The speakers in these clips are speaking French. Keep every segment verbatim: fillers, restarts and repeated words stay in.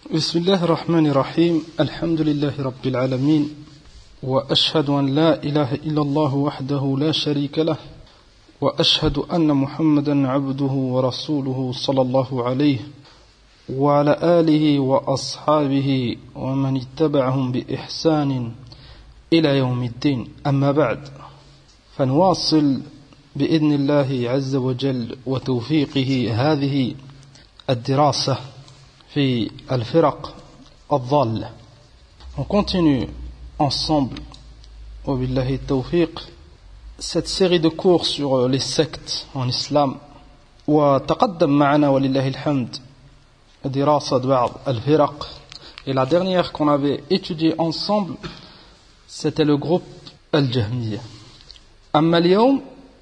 بسم الله الرحمن الرحيم الحمد لله رب العالمين وأشهد أن لا إله إلا الله وحده لا شريك له وأشهد أن محمدا عبده ورسوله صلى الله عليه وعلى آله وأصحابه ومن اتبعهم بإحسان إلى يوم الدين أما بعد فنواصل بإذن الله عز وجل وتوفيقه هذه الدراسة في الفرق الضالة. On continue ensemble وبالله التوفيق cette série de cours sur les sectes en islam. وتقدم معنا ولله الحمد دراسة بعض الفرق, et la dernière qu'on avait étudiée ensemble c'était le groupe al-Jahmiyya. أما اليوم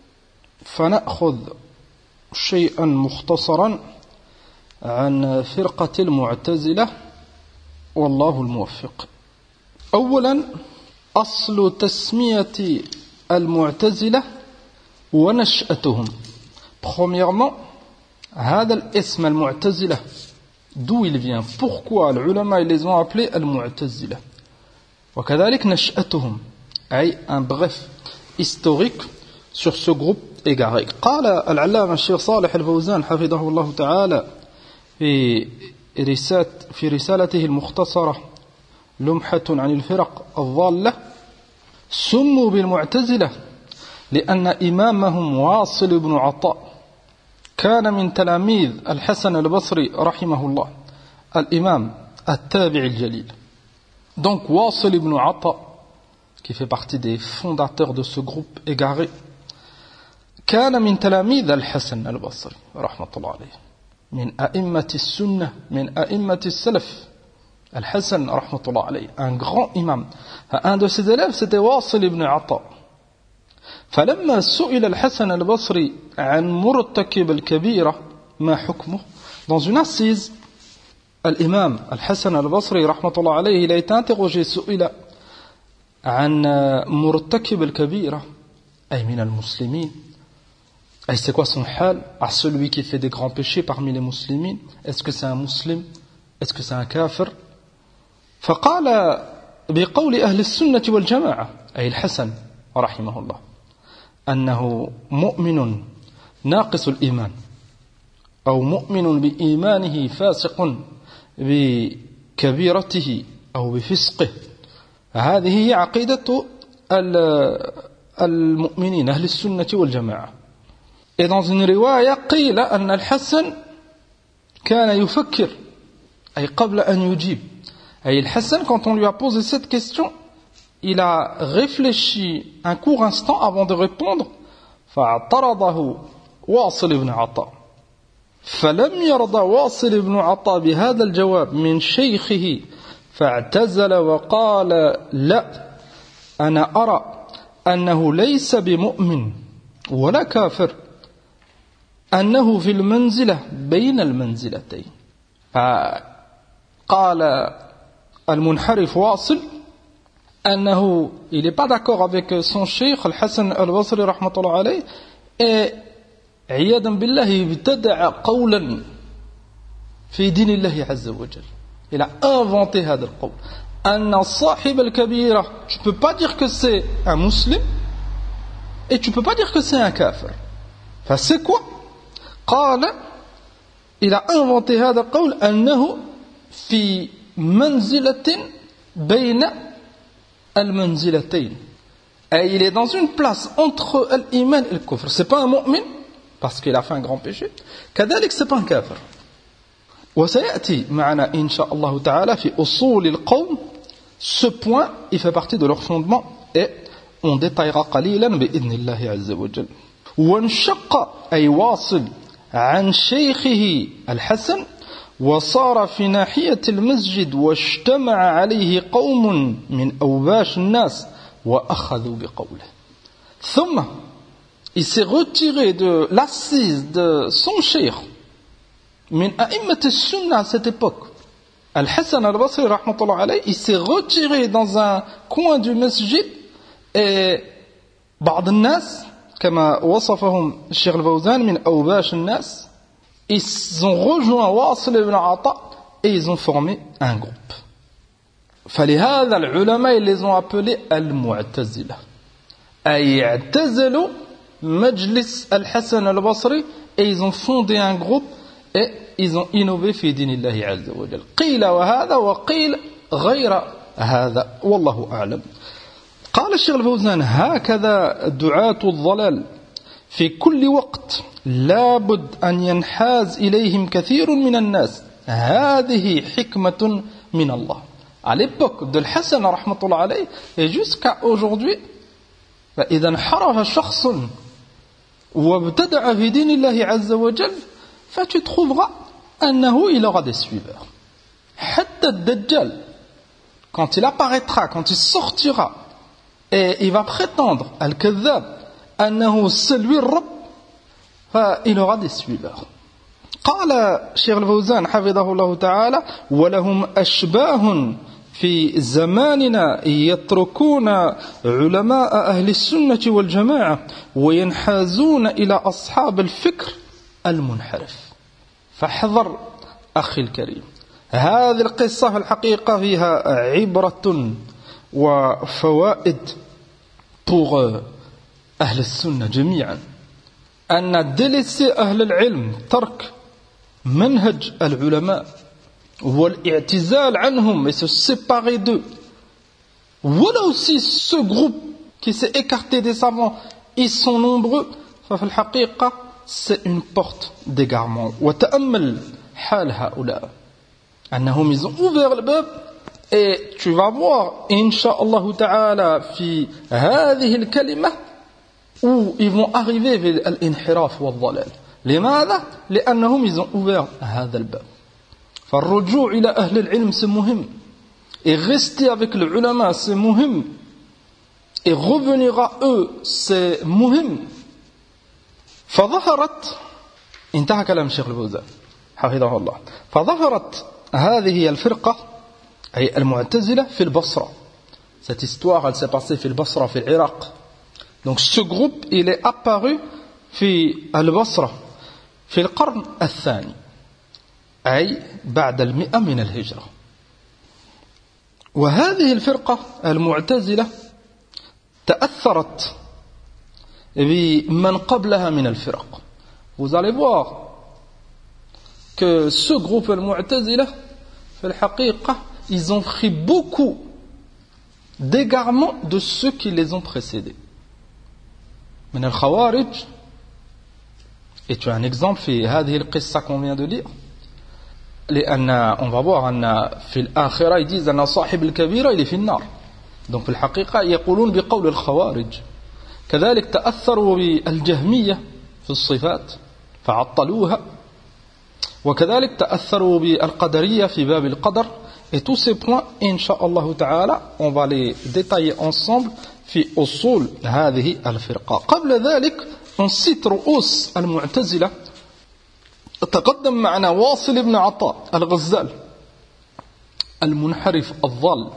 فنأخذ شيئا مختصرا عن فرقة المعتزلة والله الموفق. أولا أصل تسمية المعتزلة ونشأتهم. Premièrement, هذا الاسم المعتزلة, d'où il vient, pourquoi les ulama ils les ont appelés المعتزلة. وكذلك نشأتهم, أي un bref historique sur ce groupe égaré. قال العلامة الشيخ صالح الفوزان حفظه الله تعالى في في رسالته المختصرة لمحة عن الفرق الضالة: سموا بالمعتزلة لأن إمامهم واصل بن عطاء كان من تلاميذ الحسن البصري رحمه الله, الإمام التابع الجليل. Donc واصل بن عطاء, qui fait partie des fondateurs de ce groupe égaré, كان من تلاميذ الحسن البصري رحمة الله عليه, من أئمة السنة, من أئمة السلف. الحسن رحمة الله عليه, un grand imam. Un de ses élèves c'était واصل ibn Ata. فلما سئل الحسن البصري عن مرتكب الكبيرة ما حكمه, dans une assise, الإمام الحسن البصري رحمة الله عليه il a été interrogé, سئل عن مرتكب الكبيرة أي من المسلمين. Et c'est quoi son hal à celui qui fait des grands péchés parmi les musulmans? Est-ce que c'est un musulman? Est-ce que c'est un kafir? فقال بقول أهل السنة والجماعة, أي الحسن رحمه الله, أنه مؤمن ناقص الإيمان أو مؤمن بإيمانه فاسق بكبيرته أو بفسقه. هذه هي عقيدة المؤمنين أهل السنة والجماعة. Et dans une riwaya قيل أن الحسن كان يفكر أي قبل أن يجيب. Et le Hassan, quand on lui a posé cette question, il a réfléchi un court instant avant de répondre. فاعترضه واصل بن عطاء فلم يرضى واصل بن عطاء بهذا الجواب من شيخه فاعتزل وقال: لا, أنا أرى أنه ليس بمؤمن ولا كافر, أنه في المنزلة بين المنزلتين. قال المنحرف واصل أنه il n'est pas d'accord avec son cheikh الحسن البصري رحمة الله عليه, et عياذا بالله ابتدع قولا في دين الله عز وجل. Il a inventé هذا القول أن صاحب الكبيرة, tu peux pas dire que c'est un musulman et tu peux pas dire que c'est un kafir. Enfin, c'est quoi? قال, il a inventé هذا القول أنه في منزلة بين المنزلتين. Et il est dans une place entre l'iman et le kufr. C'est pas un mu'min parce qu'il a fait un grand péché. كذلك c'est pas un kafir. وسيأتي معنا إن شاء الله تعالى في أصول القوم. Ce point, il fait partie de leur fondement et on détaillera قليلا بإذن الله عز وجل. وانشق أي واصل عن شيخه الحسن وصار في ناحية المسجد واجتمع عليه قوم من أوباش الناس وأخذوا بقوله. ثم il s'est retiré de l'assise de son cheikh من أئمة السنة à cette époque. Al-Hassan al-Basri rahmatullah alayhi, il s'est retiré dans un coin du masjid et بعض الناس كما وصفهم الشيخ الفوزان من أوباش الناس, ils ont rejoint Wasil ibn Ata et ils ont formé un groupe. فلهذا العلماء ils les ont appelés المعتزلة أي اعتزلوا مجلس الحسن البصري et ils ont fondé un groupe et ils ont innové في دين الله عز وجل. قيل وهذا وقيل غير هذا والله أعلم. قال الشيخ الفوزان هكذا دعاة الضلال في كل وقت لابد أن ينحاز إليهم كثير من الناس هذه حكمة من الله. À l'époque de l'Hassan rahmatullah alayh et jusqu'à aujourd'hui فإذا انحرف شخص وابتدع في دين الله عز وجل فtu trouveras أنه il aura des suiveurs. حتى الدجال quand il apparaîtra, quand il sortira et il va prétendre al-kadhab أنه c'est lui le Rabb فil aura des suiveurs. قال شيخ الفوزان حفظه الله تعالى ولهم أشباه في زماننا يتركون علماء أهل السنة والجماعة وينحازون إلى أصحاب الفكر المنحرف. فاحذر أخي الكريم هذه القصة في الحقيقة فيها عبرة وفوائد pour أهل السنة جميعا أن délaisser أهل العلم ترك منهج العلماء والاعتزال عنهم et se séparer d'eux. Voilà aussi ce groupe qui s'est écarté des savants, ils sont nombreux. ففي الحقيقة c'est une porte d'égarement. وتأمل حال هؤلاء أنهم ils ont ouvert le bab et tu vas voir إن شاء الله تعالى في هذه الكلمة où ils vont arriver vers الانحراف والضلال. لماذا؟ لأنهم ils ont ouvert هذا الباب. فالرجوع إلى أهل العلم c'est مهم et rester avec les ulama c'est مهم et revenir à eux c'est مهم. فظهرت انتهى كلام الشيخ الفوزان حفظه الله. فظهرت هذه الفرقة أي المعتزلة في البصرة. Cette histoire elle s'est passée في البصرة في العراق. Donc ce groupe il est apparu في البصرة في القرن الثاني أي بعد المئة من الهجرة. وهذه الفرقة المعتزلة تأثرت بمن قبلها من الفرق. Vous allez voir que ce groupe المعتزلة في الحقيقة ils ont pris beaucoup d'égarements de ceux qui les ont précédés. من الخوارج et tu as un exemple في هذه القصة qu'on vient de lire. لأن on va voir أن في الآخرة ils disent أن صاحب الكبيرة il est في النار. donc في الحقيقة يقولون بقول الخوارج. كذلك تأثروا بالجهمية في الصفات فعطلوها. وكذلك تأثروا بالقدرية في باب القدر. et tous ces points إن شاء الله تعالى on va les détailler ensemble في أصول هذه الفرقة. قبل ذلك on cite رؤوس المعتزلة. تقدم معنا واصل بن عطاء الغزال المنحرف الضال.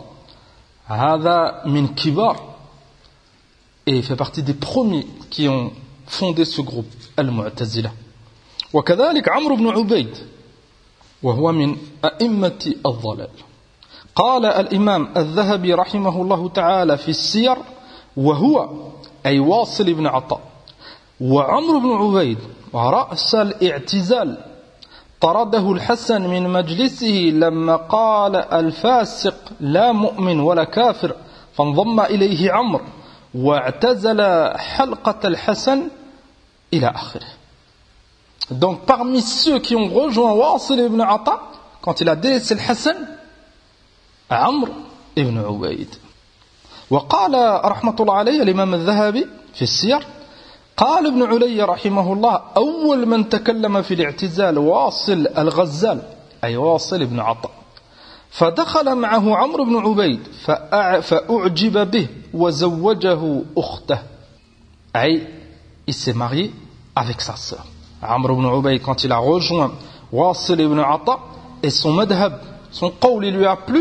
هذا من كبار et fait partie des premiers qui ont fondé ce groupe المعتزلة. وكذلك عمرو بن عبيد وهو من أئمة الضلال. قال الإمام الذهبي رحمه الله تعالى في السير وهو أي واصل بن عطاء وعمرو بن عبيد رأس الاعتزال طرده الحسن من مجلسه لما قال الفاسق لا مؤمن ولا كافر فانضم إليه عمرو واعتزل حلقة الحسن إلى آخره. Donc parmi ceux qui ont rejoint Wasil ibn Ata quand il a délaissé le Hassan, Amr ibn Ubayd. وقال رحمة الله عليه الإمام الذهبي في السير قال ابن علي رحمه الله أول من تكلم في الاعتزال واصل الغزال أي واصل ابن عطاء. فدخل معه عمرو بن عبيد فأعجب به وزوجه أخته أي il s'est marié avec sa sœur. Amr ibn Ubayd quand il a rejoint Wasil ibn Ata et son madhab, son qawl il lui a plu,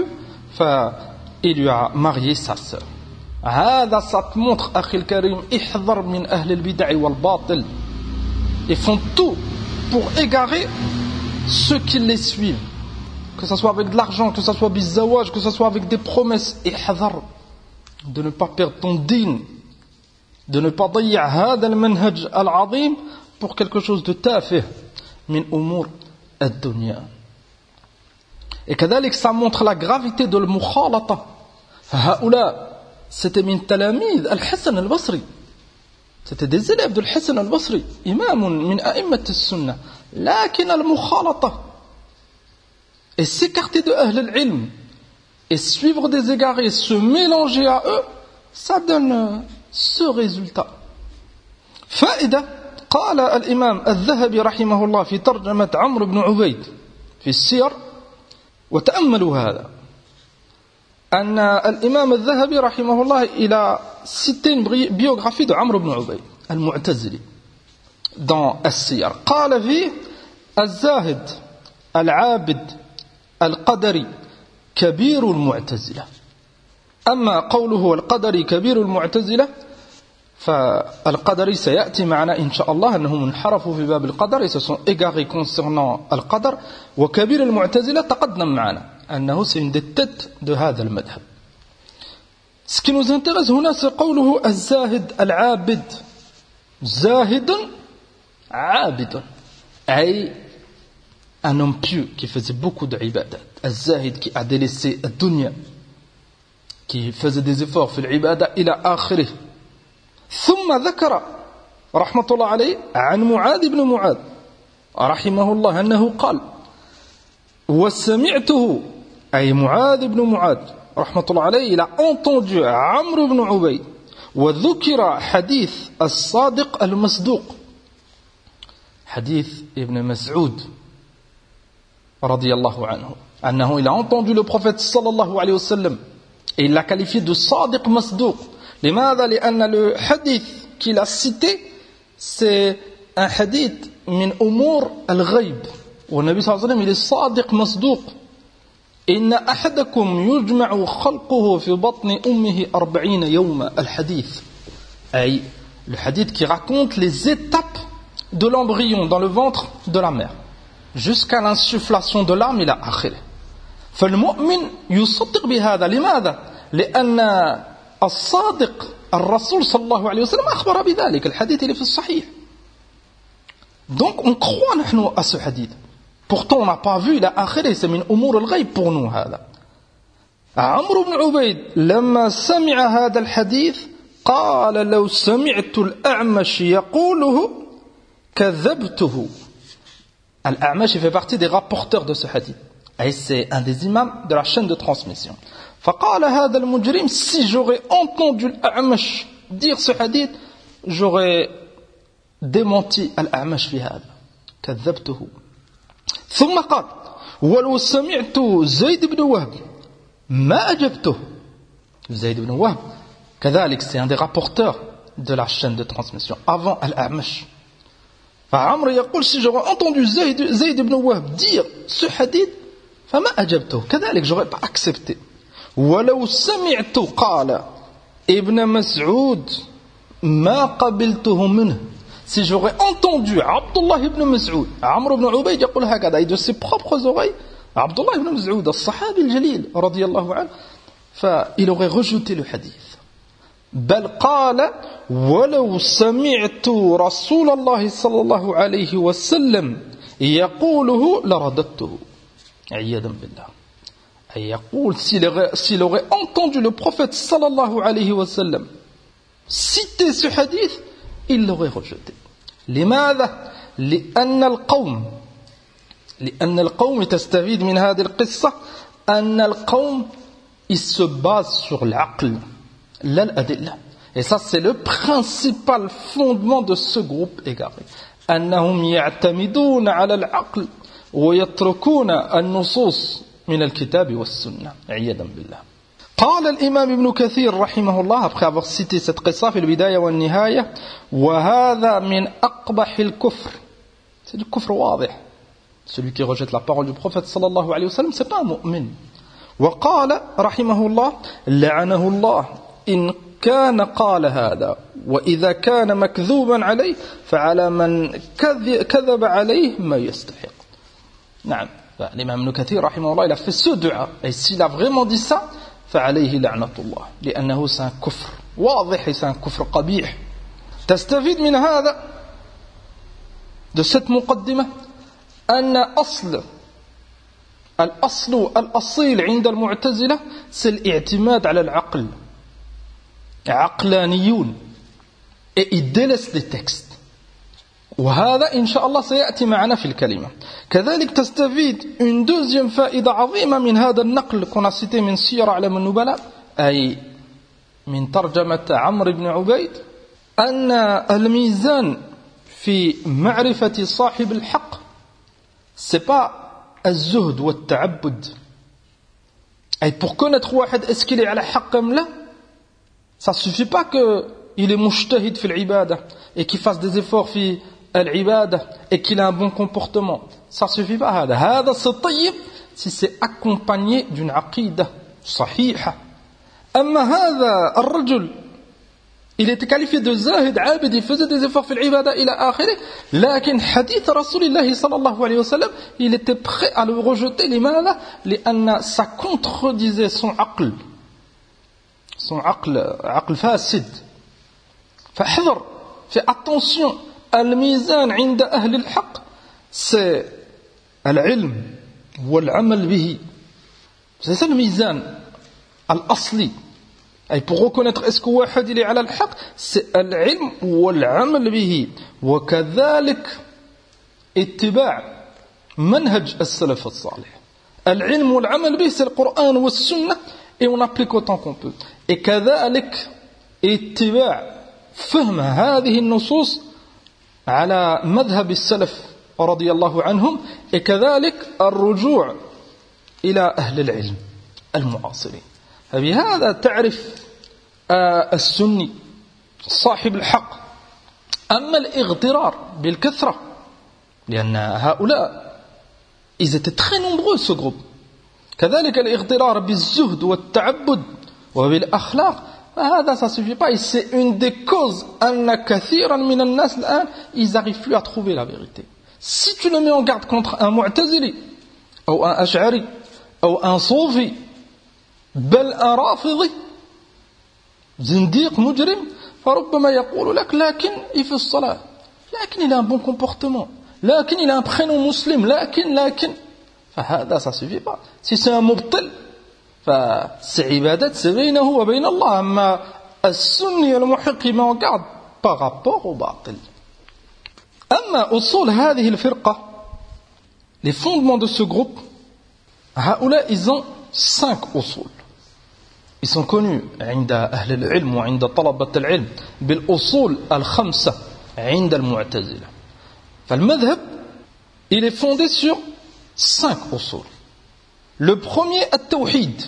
il lui a marié sa sœur. هذا ça te montre أخي الكريم احذر من أهل البدع والباطل. Ils font tout pour égarer ceux qui les suivent. que ce soit avec de l'argent, que ce soit bizawaj, que ce soit avec des promesses. Et hadar, de ne pas perdre ton din, de ne pas ضيع هذا المنهج العظيم pour quelque chose de tafih min umur ad-dunya. Et كذلك ça montre la gravité de المخالطة. هؤلاء c'était min talamid al-Hasan al-Basri. C'était des élèves de Al-Hasan al-Basri, imam min a'immat as-sunnah. لكن المخالطة et s'écarter de Ahl al-Ilm et suivre des égarés, se mélanger à eux, ça donne ce résultat. فائدة قال الإمام الذهبي رحمه الله في ترجمة عمرو بن عبيد في السير وتأملوا هذا أن الإمام الذهبي رحمه الله إلى ستين biographie de عمرو بن عبيد المعتزلي dans السير قال فيه الزاهد العابد القدري كبير المعتزلة. أما قوله القدري كبير المعتزلة فالقدري سيأتي معنا إن شاء الله أنهم انحرفوا في باب القدر et se sont égarés concernant القدر. وكبير المعتزلة تقدم معنا أنه c'est une des têtes de هذا المذهب. Ce qui nous intéresse هنا c'est قوله الزاهد العابد. زاهد عابد أي un homme pieux qui faisait beaucoup d'ibadat. الزاهد qui a délaissé la dunya, qui faisait des efforts في العبادة إلى آخره. ثم ذكر رحمة الله عليه عن معاذ بن معاذ رحمه الله أنه قال وسمعته أي معاذ بن معاذ رحمة الله عليه إلى entendu عمرو بن عبيد وذكر حديث الصادق المصدوق حديث ابن مسعود رضي الله عنه أنه il a entendu le prophète صلى الله عليه وسلم et il l'a qualifié de صادق مصدوق. لماذا؟ لأن le hadith qu'il a cité c'est un hadith من أمور الغيب والنبي صلى الله عليه وسلم il est صادق مصدوق. إن أحدكم يجمع خلقه في بطن أمه أربعين يوما الحديث أي le hadith qui raconte les étapes de l'embryon dans le ventre de la mère jusqu'à l'insufflation de l'âme إلى آخره. فالمؤمن يصدق بهذا. لماذا؟ لأن الصادق الرسول صلى الله عليه وسلم أخبر بذلك. الحديث اللي في الصحيح. Donc on croit نحن à ce hadith. Pourtant on n'a pas vu إلى آخره. C'est من أمور الغيب pour nous هذا. عمرو بن عبيد لما سمع هذا الحديث قال لو سمعت الأعمش يقوله كذبته. Al-A'mash fait partie des rapporteurs de ce hadith. Et c'est un des imams de la chaîne de transmission. فقال هذا المجرم si j'aurais entendu Al-A'mash dire ce hadith, j'aurais démenti Al-A'mash في هذا. كذبته. ثم قال ولو سمعت زيد بن وهب ما أجبته. زيد بن وهب كذلك c'est un des rapporteurs de la chaîne de transmission avant Al-A'mash. فعمر يقول si j'aurais entendu زيد, زيد بن وهب dire ce hadith فما أجبته كذلك j'aurais pas accepté. ولو سمعت قال ابن مسعود ما قبلته منه. Si j'aurais entendu Abdullah ibn Mas'ud, Amr ibn Ubayd يقول هكذا de ses propres oreilles, Abdullah ibn Mas'ud الصحابي الجليل رضي الله عنه, فil aurait rejeté le hadith. بل قال ولو سمعت رسول الله صلى الله عليه وسلم يقوله لرددته. عياذا بالله. أي يقول s'il aurait entendu le prophète صلى الله عليه وسلم citer ce hadith, il l'aurait rejeté. لماذا؟ لأن القوم لأن القوم تستفيد من هذه القصة أن القوم ils se basent sur العقل لا الأدلة. Et ça c'est le principal fondement de ce groupe égaré. أنهم يعتمدون على العقل ويتركون النصوص من الكتاب والسنة. عياذا بالله. قال الإمام ابن كثير رحمه الله après avoir cité cette qissa في البداية والنهاية وهذا من أقبح الكفر. C'est du kufr واضح. Celui qui rejette la parole du prophète صلى الله عليه وسلم c'est pas un mu'min. وقال رحمه الله لعنه الله إن كان قال هذا وإذا كان مكذوبا عليه فعلى من كذب عليه ما يستحق. نعم l'imam Ibn Kathir rahimahullah, il a fait ce dua, et s'il a vraiment dit ça, فعليه لعنة الله لأنه c'est un كفر واضح, c'est un كفر قبيح. تستفيد من هذا de cette مقدمة أن أصل الأصل الأصيل عند المعتزلة c'est الاعتماد على العقل, عقلانيون, et ils délaissent les textes. وهذا إن شاء الله سيأتي معنا في الكلمة. كذلك تستفيد une deuxième فائدة عظيمة من هذا النقل qu'on a cité من سير أعلام النبلاء, أي من ترجمة عمرو بن عبيد, أن الميزان في معرفة صاحب الحق c'est pas الزهد والتعبد. أي pour connaître واحد est-ce qu'il est على حق أم لا, ça suffit pas qu'il est mujtahid في العبادة et qu'il fasse des efforts في العبادة et qu'il a un bon comportement, ça suffit pas. هذا هذا c'est طيب si c'est accompagné d'une عقيدة صحيحة. أما هذا الرجل il était qualifié de zahid, عابد, il faisait des efforts في العبادة إلى آخره, لكن حديث رسول الله صلى الله عليه وسلم il était prêt à le rejeter. لماذا؟ لأن ça contredisait son عقل, son عقل عقل فاسد. فاحذر, fais attention. الميزان عند أهل الحق c'est العلم والعمل به. C'est ça le ميزان الأصلي. أي pour reconnaître est-ce que واحد il est على الحق c'est العلم والعمل به, وكذلك اتباع منهج السلف الصالح. العلم والعمل به c'est le Coran والسنة et on applique autant qu'on peut. et كذلك اتباع فهم هذه النصوص على مذهب السلف رضي الله عنهم, et كذلك الرجوع إلى أهل العلم المعاصرين. فبهذا تعرف السني صاحب الحق. أما الاغترار بالكثرة, لأن هؤلاء ils étaient très nombreux ce groupe. كذلك الاغترار بالزهد والتعبد وبالأخلاق, هذا ça suffit pas, et c'est une des causes أن كثيرا من الناس الآن ils n'arrivent plus à trouver la vérité. Si tu le mets en garde contre un mu'tazili ou un ash'ari ou un soufi, بل un rafidi, زنديق مجرم, فربما يقول لك لكن il fait الصلاة, لكن il a un bon comportement, لكن il a un prénom مسلم, لكن لكن فهذا ça suffit pas. Si c'est un mubtil, فسي عبادات c'est بينه وبين الله. أما السني المحق ما en garde par rapport au باطل. أما أصول هذه الفرقة, les fondements de ce groupe, هؤلاء ils ont cinq أصول. Ils sont connus عند أهل العلم وعند طلبة العلم بالأصول الخمسة عند المعتزلة. فالمذهب il est fondé sur cinq أصول. Le premier التوحيد,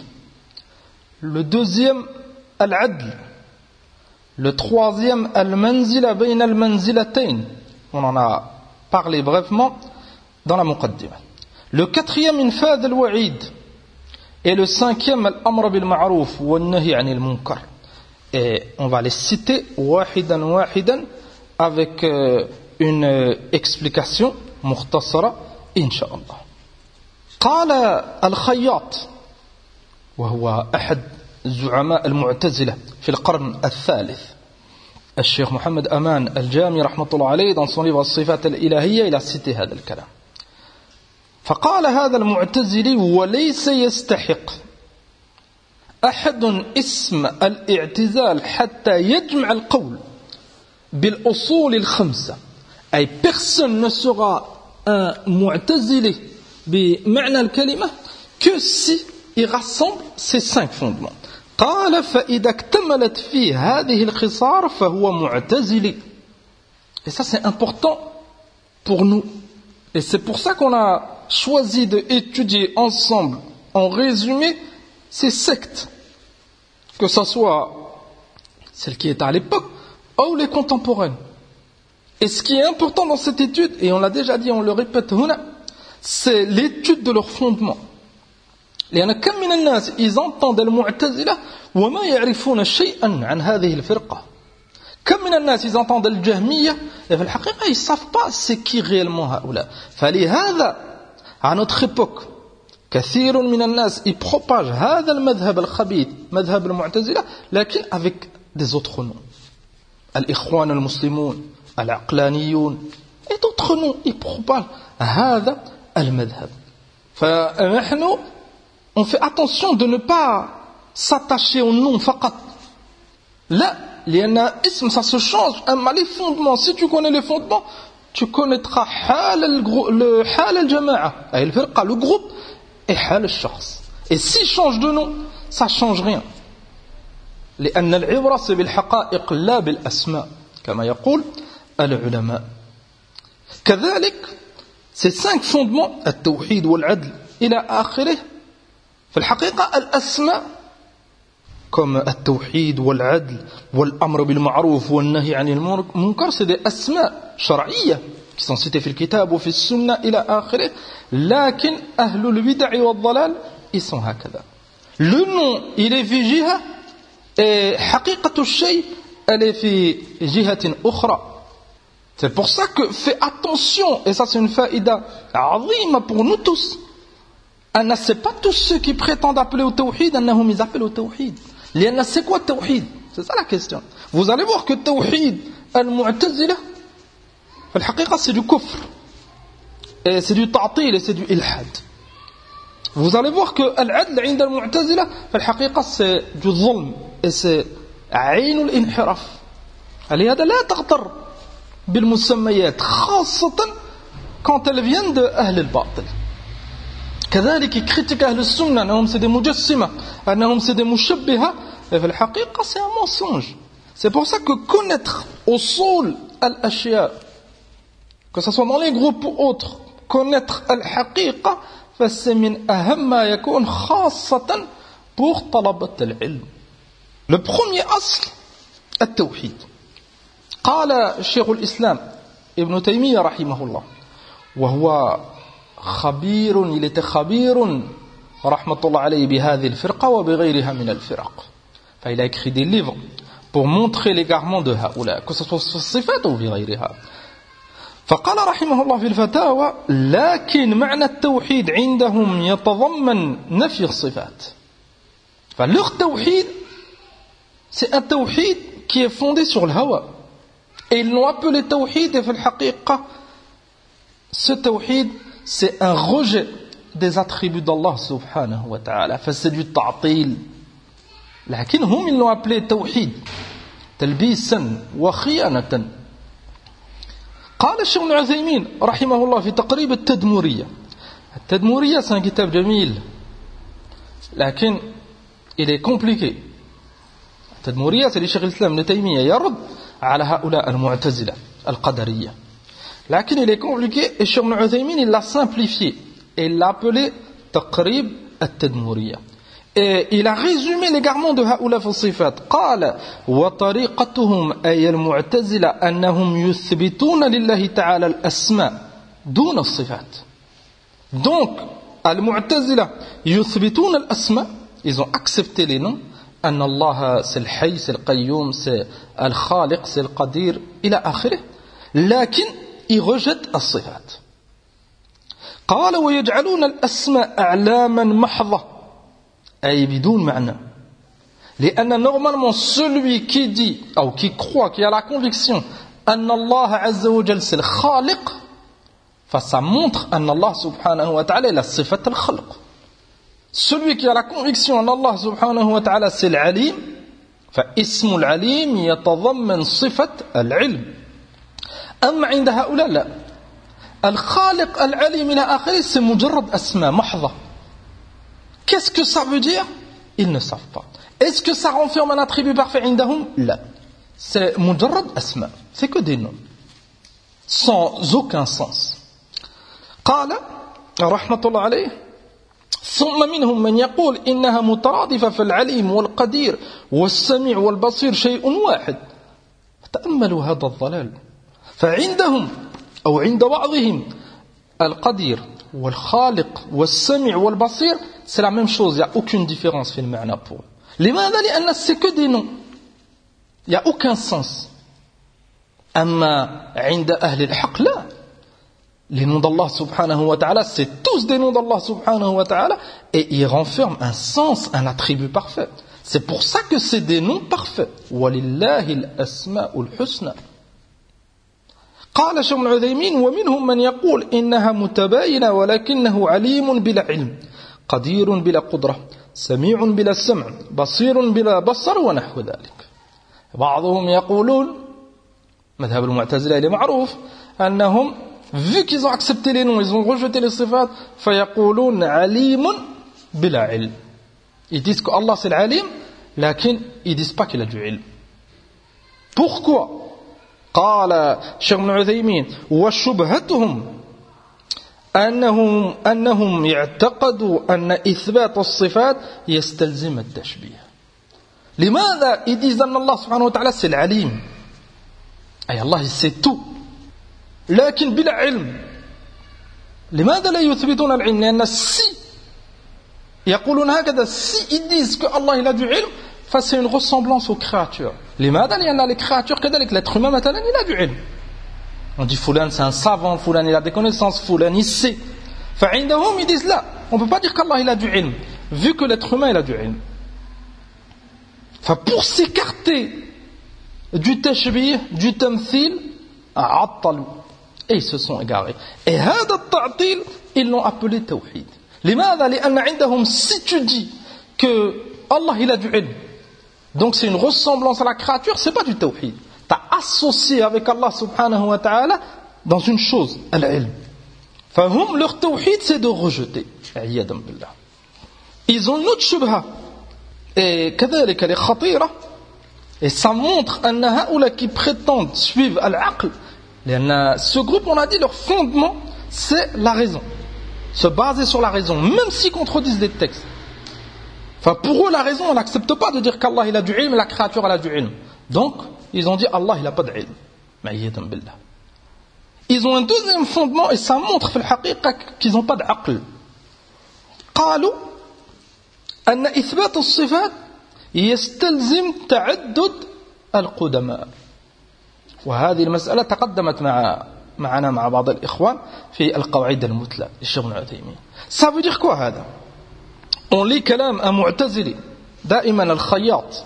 le deuxième العدل, le troisième المنزلة بين المنزلتين, on en a parlé brièvement dans la muqaddimah. Le quatrième إنفاذ الوعيد, et le cinquième الأمر بالمعروف والنهي عن المنكر. Et on va les citer واحدا واحدا avec euh, une euh, explication مختصرة إن شاء الله. قال الخياط, وهو أحد زعماء المعتزلة في القرن الثالث, الشيخ محمد أمان الجامي رحمة الله عليه dans son livre الصفات الإلهية il a cité هذا الكلام. فقال هذا المعتزلي وليس يستحق أحد اسم الاعتزال حتى يجمع القول بالأصول الخمسة. أي personne ne sera un معتزلي بمعنى الكلمة que si il rassemble ces cinq fondements. قال فإذا اكتملت فيه هذه الخصار فهو معتزلي. Et ça c'est important pour nous. Et c'est pour ça qu'on a choisi d'étudier ensemble, en résumé, ces sectes, que ce soit celle qui est à l'époque ou les contemporaines. Et ce qui est important dans cette étude, et on l'a déjà dit, on le répète, c'est l'étude de leurs fondements. لأن كم من الناس ils entendent المعتزلة وما يعرفون شيئا عن هذه الفرقة. كم من الناس ils entendent الجهمية et في الحقيقة ils savent pas c'est qui réellement هؤلاء. فلهذا À notre époque, كثير من الناس ils propagent هذا المذهب الخبيث مذهب المعتزلة لكن avec des autres noms. الإخوان المسلمون, العقلانيون et d'autres noms ils propagent هذا المذهب. فنحن on fait attention de ne pas s'attacher au nom فقط. لا, لأن اسم ça se change. أما les fondements, si tu connais les fondements, tu connaîtras حال le حال الجماعة أي الفرقة, le groupe et حال الشخص. Et s'il change de nom, ça change rien. لأن العبرة c'est بالحقائق لا بالأسماء كما يقول العلماء. كذلك ces cinq fondements التوحيد والعدل إلى آخره في الحقيقة الأسماء comme التوحيد والعدل والأمر بالمعروف والنهي عن المنكر c'est des أسماء شرعية qui sont cités في الكتاب وفي السنة إلى آخره. لكن أهل البدع والضلال ils sont هكذا. Le nom il est في جهة et حقيقة الشيء elle est في جهة أخرى. C'est pour ça que fais attention, et ça c'est une faïda عظيمة pour nous tous. أن c'est pas tous ceux qui prétendent appeler au tawhid أنهم ils appellent au tawhid. لأن c'est quoi tawhid? C'est ça la question. Vous allez voir que tawhid al-mu'tazila في الحقيقة c'est du kufr et c'est du ta'til et c'est du ilhad. Vous allez voir que al-adl عند المعتزلة في الحقيقة c'est du ظلم et c'est عين الانحراف. لهذا لا تغتر بالمسميات خاصة quand elles viennent de أهل الباطل. كذلك critique أهل السنة أنهم c'est des مجسمة أنهم c'est des مشبهة. Et في الحقيقة c'est un mensonge. C'est pour ça que connaître أصول الأشياء, que ce soit dans les groupes ou autres, connaître الحقيقة فسي من أهم ما يكون خاصة pour طلبة العلم. Le premier أصل التوحيد. قال شيخ الإسلام ابن تيمية رحمه الله وهو خبير il était خبير رحمة الله عليه بهذه الفرقة وبغيرها من الفرق. فإل a écrit des livres pour montrer l'égarement de هؤلاء que ce soit sur الصفات ou بغيرها. فقال رحمه الله في الفتاوى لكن معنى التوحيد عندهم يتضمن نفي الصفات. فلeur توحيد c'est un توحيد qui est fondé sur le hawa. Et ils l'ont appelé tawhid et في الحقيقة ce tawhid c'est un rejet des attributs d'Allah subhanahu wa ta'ala. Enfin, c'est du ta'til. لكن هم ils l'ont appelé tawhid تلبيسا وخيانة. قال الشيخ ابن عثيمين رحمه الله في تقريب التدمورية. التدمورية c'est un كتاب جميل لكن il est compliqué. التدمورية c'est لشيخ الإسلام ابن تيمية يرد على هؤلاء المعتزلة القدرية. لكن il est compliqué et Cheikh Ibn Uthaymin il l'a simplifié et il l'a appelé تقريب التدمورية. Et il a résumé l'égarement de هؤلاء في الصفات. قال وطريقتهم أي المعتزلة أنهم يثبتون لله تعالى الأسماء دون الصفات. Donc المعتزلة يثبتون الأسماء, ils ont accepté les noms. أن الله c'est الحي c'est القيوم c'est الخالق c'est القدير إلى آخره. لكن ils rejettent الصفات. قال ويجعلون الأسماء أعلاما محضة أي بدون معنى. لأن normalement celui qui dit ou qui croit, qui a la conviction أن الله عز وجل c'est le خالق, ça montre أن الله سبحانه وتعالى la صفة الخلق. Celui qui a la conviction أن الله سبحانه وتعالى c'est العليم, فاسم العليم يتضمن صفة العلم. أما عند هؤلاء لا, الخالق العليم إلى آخره c'est مجرد أسماء محضة. Qu'est-ce que ça veut dire? Ils ne savent pas. Est-ce que ça renferme un attribut parfait عندهم? لا. C'est مجرد أسماء, c'est que des noms sans aucun sens. قال رحمة الله عليه ثم منهم من يقول إنها مترادفة في العليم والقدير والسميع والبصير شيء واحد. تأملوا هذا الضلال. فعندهم أو عند بعضهم القدير والخالق والسميع والبصير c'est la même chose, il n'y a aucune différence في المعنى pour. لماذا؟ لأن c'est que des noms, il n'y a aucun sens. أما عند أهل الحق لا, Les noms d'Allah subhanahu wa ta'ala, c'est tous des noms d'Allah subhanahu wa ta'ala, et ils renferment un sens, un attribut parfait. C'est pour ça que c'est des noms parfaits. وَلِلَّهِ الْأَسْمَاءُ الْحُسْنَى. قال شيخ ابن عثيمين ومنهم من يقول إنها متباينة ولكنه عليم بلا علم قدير بلا قدرة سميع بلا سمع بصير بلا بصر ونحو ذلك. بعضهم يقولون مذهب المعتزلة il est معروف أنهم vu qu'ils ont accepté les noms ils ont rejeté les sifat فيقولون عليم بلا علم. Ils disent que Allah c'est l'alim لكن ils disent pas qu'il a du ilm. Pourquoi? قال شيخ ابن عثيمين وشبهتهم أنهم أنهم يعتقدوا أن إثبات الصفات يستلزم التشبيه. لماذا ils disent أن الله سبحانه وتعالى c'est العليم أي الله sait tout لكن بلا علم. لماذا لا يثبتون العلم؟ لأن si يقولون هكذا si ils disent que Allah il a du ilm c'est une ressemblance aux créatures. لماذا؟ لأن les créatures كذلك l'être humain مثلا il a du ilm. On dit Foulan c'est un savant, Foulan il a des connaissances, Foulan il sait. فعندهم ils disent là, on ne peut pas dire qu'Allah il a du ilm, vu que l'être humain il a du ilm. Pour s'écarter du tashbih, du tamthil, et ils se sont égarés. Et هذا التعطيل ils l'ont appelé tawhid. لماذا؟ لأن عندهم si tu dis que Allah il a du ilm, donc c'est une ressemblance à la créature, c'est pas du tawhid. Tu as associé avec Allah subhanahu wa ta'ala dans une chose, al-ilm. Fahum, leur tawhid, c'est de rejeter. Ils ont une autre shubha. Et كذلك elle est khatira. Et ça montre أن هؤلاء qui prétendent suivre al-aql. Ce groupe, on a dit, leur fondement, c'est la raison. Se baser sur la raison, même s'ils contredisent des textes. Enfin, pour eux, la raison, on n'accepte pas de dire qu'Allah il a du ilm, la créature elle a du ilm. Donc, ils ont dit Allah il n'a pas de ilm. Ils ont un deuxième fondement et ça montre qu'ils n'ont pas d'aql. قالوا أن إثبات الصفات يستلزم تعدد القدماء. وهذه المسألة تقدمت مع معنا مع بعض الإخوان في القواعد المثلى للشيخ ابن عثيمين. Ça veut dire quoi هذا؟ On lit كلام المعتزلي دائما الخياط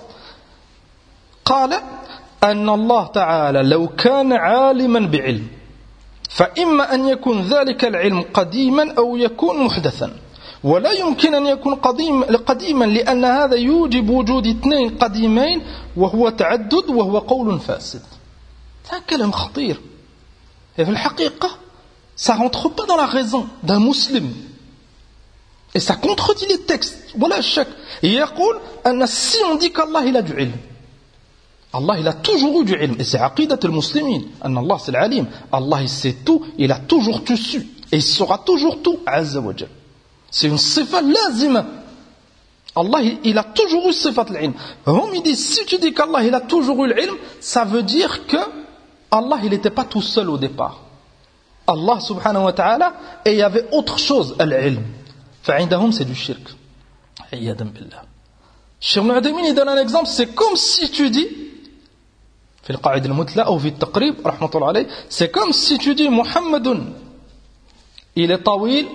قال أن الله تعالى لو كان عالما بعلم فإما أن يكون ذلك العلم قديما أو يكون محدثا ولا يمكن أن يكون قديم قديما لأن هذا يوجب وجود اثنين قديمين وهو تعدد وهو قول فاسد. C'est un كلام خطير. Et في الحقيقة ça rentre pas dans la raison d'un musulman. Et ça contredit les textes. Voilà chaque. Et il يقول أن si on dit qu'Allah il a du ilm, Allah il a toujours eu du ilm. Et c'est aqidat al-muslimin. أن Allah c'est l'alim. Allah il sait tout, il a toujours tout su. Et il saura toujours tout. Azza wa Jal. C'est une sifa lazima. Allah il, il a toujours eu sifat l'ilm. Hum il dit si tu dis qu'Allah il a toujours eu l'ilm, ça veut dire que Allah il n'était pas tout seul au départ. Allah subhanahu wa ta'ala et il y avait autre chose, al-ilm. فعندهم c'est du shirk. عياذا بالله. Cheikh Ibn Uthaymin il donne un exemple, c'est comme si tu dis في القاعدة المثلى أو في التقريب رحمة الله عليه, c'est comme si tu dis محمد il est طويل,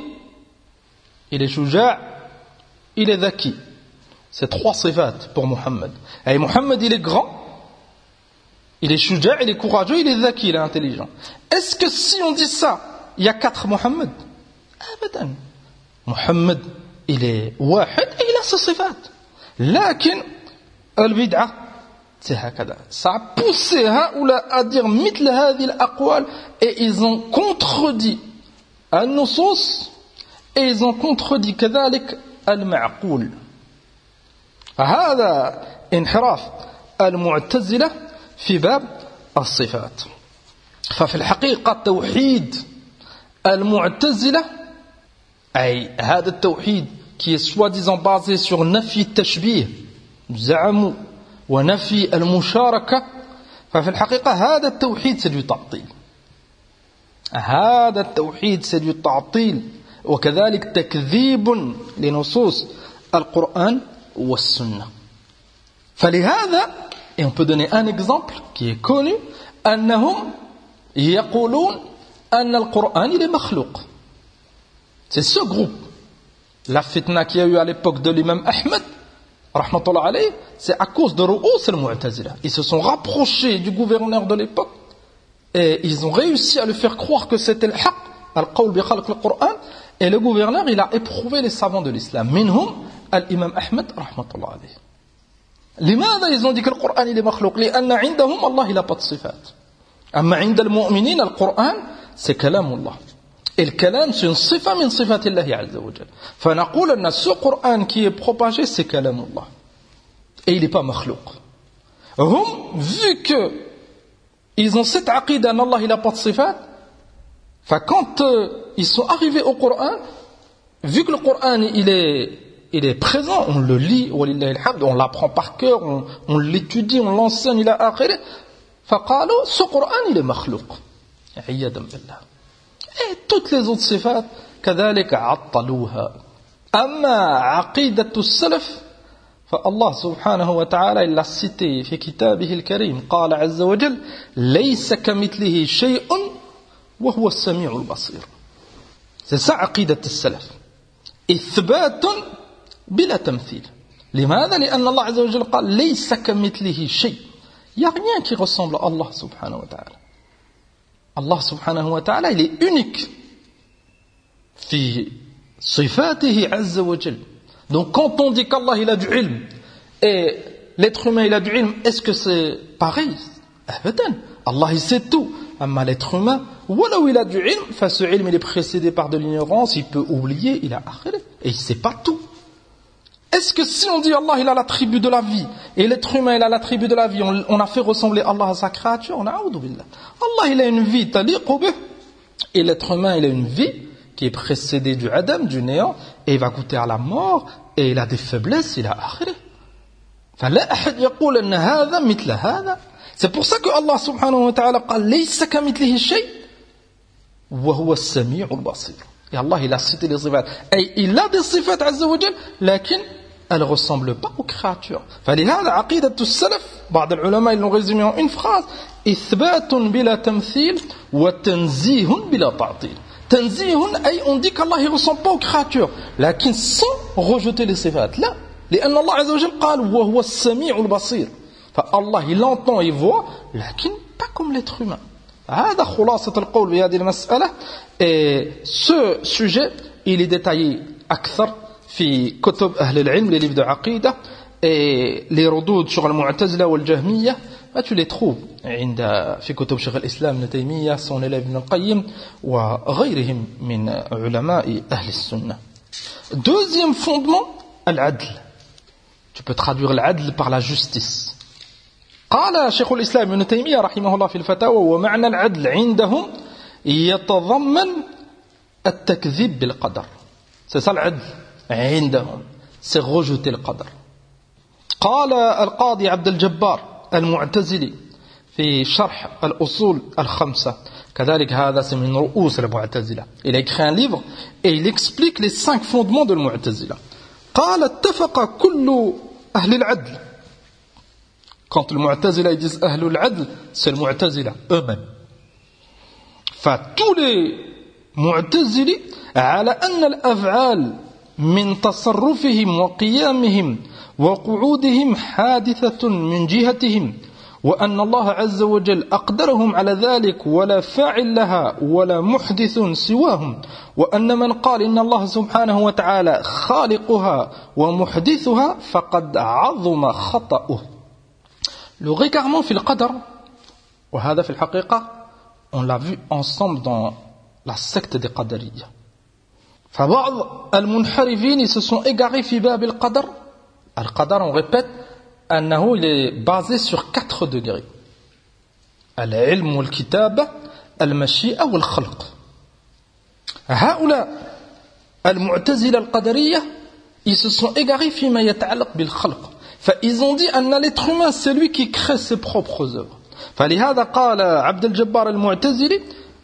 il est شجاع, il est ذكي. C'est trois sifat pour Muhammad. Et Muhammad il est grand, il est شجاع, il est courageux, il est ذكي, il est intelligent. Est-ce que si on dit ça, il y a quatre Muhammad? أبدا. محمد il est واحد et il a ses sifat. لكن البدعة c'est هكذا. Ça a poussé هؤلاء à dire مثل هذه الأقوال et ils ont contredit النصوص et ils ont contredit كذلك المعقول. هذا انحراف المعتزلة في باب الصفات. ففي الحقيقة توحيد المعتزلة أي هذا التوحيد qui est soi-disant basé sur نفي التشبيه زعموا ونفي المشاركة, ففي الحقيقة هذا التوحيد c'est du تعطيل. هذا التوحيد c'est du تعطيل وكذلك تكذيب لنصوص القرآن والسنة. فلهذا, et on peut donner un exemple qui est connu, أنهم يقولون أن القرآن il est مخلوق. C'est ce groupe. La fitna qu'il y a eu à l'époque de l'imam Ahmed, rahmatullah alayh, c'est à cause de Ru'us al-Mu'tazila. Ils se sont rapprochés du gouverneur de l'époque et ils ont réussi à lui faire croire que c'était le haqq, al-qawl bi khalq al-Qur'an, et le gouverneur, il a éprouvé les savants de l'islam. Minhum al-imam Ahmed, rahmatullah alayh. لماذا ils ont dit que le Coran il est makhlouq? لأن عندهم Allah il a pas de صفات. أما عند المؤمنين القرآن c'est كلام الله. Et le kalam, c'est une sifa min sifatillahi azza wa jal. فنقول أن ce Coran qui est propagé, c'est kalamullah. Et il n'est pas makhlouq. Hum, vu que ils ont cette aqida en Allah, il n'a pas de sifat, quand euh, ils sont arrivés au Coran, vu que le Coran il est, il est présent, on le lit, on l'apprend par cœur, on, on l'étudie, on l'enseigne, il a akhiré, فقالوا ce Coran il est makhlouq. عياذا بالله. Et toutes les autres sifat, كذلك عطلوها. أما عقيدة السلف فالله سبحانه وتعالى il l'a cité في كتابه الكريم قال عز وجل ليس كمثله شيء وهو السميع البصير. C'est ça عقيدة السلف. إثبات بلا تمثيل. لماذا؟ لأن الله عز وجل قال ليس كمثله شيء. Il n'y a rien qui ressemble à Allah subhanahu wa ta'ala. Allah subhanahu wa ta'ala, il est unique. في صفاته عز وجل. Donc quand on dit qu'Allah il a du ilm et l'être humain il a du ilm, est-ce que c'est pareil? Abadan. Allah il sait tout. Amma l'être humain, voilà où il a du ilm, enfin ce ilm il est précédé par de l'ignorance, il peut oublier, il a akhiré, et il sait pas tout. Est-ce que si on dit Allah il a l'attribut de la vie et l'être humain il a l'attribut de la vie, on, on a fait ressembler Allah à sa créature? On a a'udhu billah. Allah il a une vie taliqu bih et l'être humain il a une vie qui est précédée du adam, du néant, et il va goûter à la mort et il a des faiblesses, il a akhiré. فلا أحد يقول أن هذا مثل هذا. C'est pour ça que Allah subhanahu wa ta'ala قال ليس كمثله شيء وهو السميع البصير. Et Allah il a cité les sifat. Et il a des sifat azza wa jal, lakin elles ne ressemblent pas aux créatures. فلهذا عقيدة السلف بعض العلماء ils l'ont résumé en une phrase إثبات بلا تمثيل وتنزيه بلا تعطيل. تنزيه أي on dit qu'Allah il ne ressemble pas aux créatures, lakin sans rejeter les sifat. Là, لأن الله عز وجل قال وهو السميع البصير. فالله il entend, il voit, lakin pas comme l'être humain. هذا خلاصة القول بهذه المسألة. Et ce sujet il est détaillé أكثر في كتب أهل العلم, les livres de عقيدة, et les ردود sur المعتزلة والجهمية tu les trouves عند في كتب شيخ الإسلام ابن تيمية, son élève ابن القيم وغيرهم من علماء أهل السنة. Deuxième fondement, العدل. Tu peux traduire العدل par la justice. قال شيخ الإسلام ابن تيمية رحمه الله في الفتاوى ومعنى العدل عندهم يتضمن التكذيب بالقدر. C'est ça العدل عندهم, c'est rejeter le qadar. قال القاضي عبد الجبار المعتزلي في شرح الأصول الخمسة, كذلك هذا c'est من رؤوس المعتزلة. Il a écrit un livre et il explique les cinq fondements de المعتزلة. قال اتفق كل أهل العدل. Quand le Mu'tazila ils disent Ahlul Adl, c'est le Mu'tazila eux-mêmes. Enfin, tous les Mu'tazili, على أن الأفعال من تصرفهم وقيامهم وقعودهم حادثة من جهتهم, وأن الله عز وجل أقدرهم على ذلك ولا فاعل لها ولا محدث سواهم, وأن من قال إن الله سبحانه وتعالى خالقها ومحدثها فقد عظم خطأه. Le régarement في القدر, وهذا في الحقيقة on l'a vu ensemble dans la secte des Qadariyya. فبعض المنحرفين ils se sont égarés في باب القدر. القدر on répète أنه il est basé sur quatre degrés. العلم والكتابة المشيئة والخلق. هؤلاء المعتزلة القدرية ils se sont égarés فيما يتعلق بالخلق. فإils ont dit أن l'être humain c'est lui qui crée ses propres œuvres. فلهذا قال عبد الجبار المعتزلي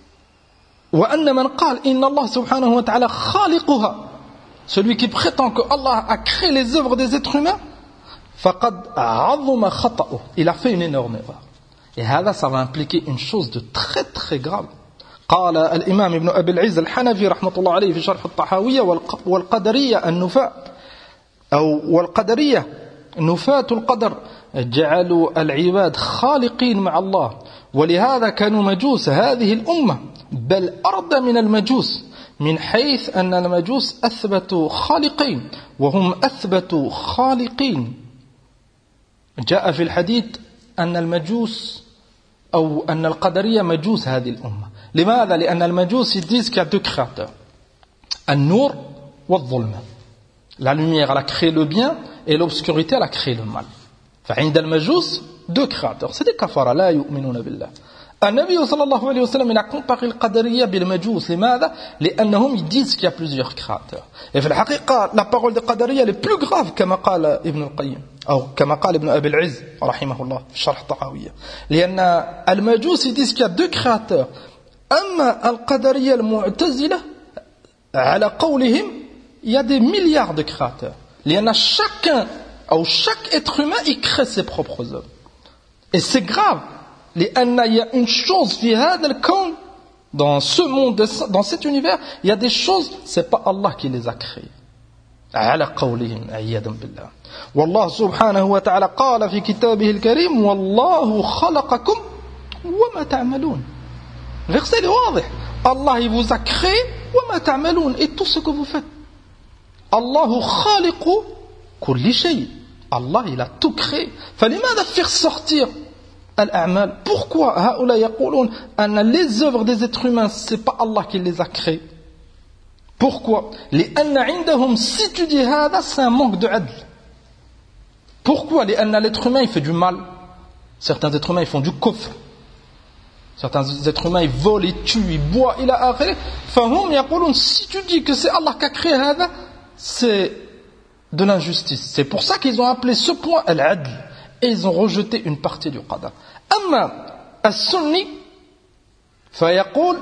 وأن من قال إن الله سبحانه وتعالى خالقها, celui qui prétend que Allah a créé les œuvres des êtres humains, فقد عظم خطأه, il a fait une énorme erreur. Et هذا ça va impliquer une chose de très très grave. قال الإمام ابن أبي العز الحنفي رحمة الله عليه في شرح الطحاوية والقدرية النفاء أو والقدرية نفاة القدر جعلوا العباد خالقين مع الله ولهذا كانوا مجوس هذه الأمة بل أرضى من المجوس من حيث أن المجوس أثبتوا خالقين وهم أثبتوا خالقين. جاء في الحديث أن المجوس أو أن القدرية مجوس هذه الأمة. لماذا؟ لأن المجوس disent qu'il y a deux créateurs, النور والظلمة. La lumière elle a créé le bien et l'obscurité elle a créé le mal. فعند المجوس deux créateurs. C'est des كفرة لا يؤمنون بالله. النبي صلى الله عليه وسلم il a comparé القدرية بالمجوس. لماذا؟ لأنهم ils disent qu'il y a plusieurs créateurs. Et في الحقيقة la parole des قدرية est plus grave كما قال ابن القيم أو كما قال ابن أبي العز رحمه الله في شرح الطحاوية. لأن المجوس ils disent qu'il y a deux créateurs. أما القدرية المعتزلة على قولهم il y a des milliards de créateurs. لأن chacun ou chaque être humain il crée ses propres œuvres. Et c'est grave. لأن il y a une chose في هذا الكون dans ce monde, dans cet univers, il y a des choses, c'est pas Allah qui les a créées. على قولهم عياذا بالله. والله سبحانه وتعالى قال في كتابه الكريم والله خلقكم وما تعملون. Verset est واضح. Allah il vous a créé وما تعملون et tout ce que vous faites. الله خالق كل شيء. Allah il a tout créé. فلماذا faire sortir الأعمال? Pourquoi هؤلاء يقولون أن les œuvres des êtres humains c'est pas Allah qui les a créées? Pourquoi? لأن عندهم si tu dis هذا c'est un manque de عدل. Pourquoi? لأن l'être humain il fait du mal. Certains êtres humains ils font du kufr. Certains êtres humains ils volent, ils tuent, ils boivent إلى آخره. فهم يقولون si tu dis que c'est Allah qui a créé هذا c'est de l'injustice. C'est pour ça qu'ils ont appelé ce point al-adl et ils ont rejeté une partie du qadar. أما السني فيقول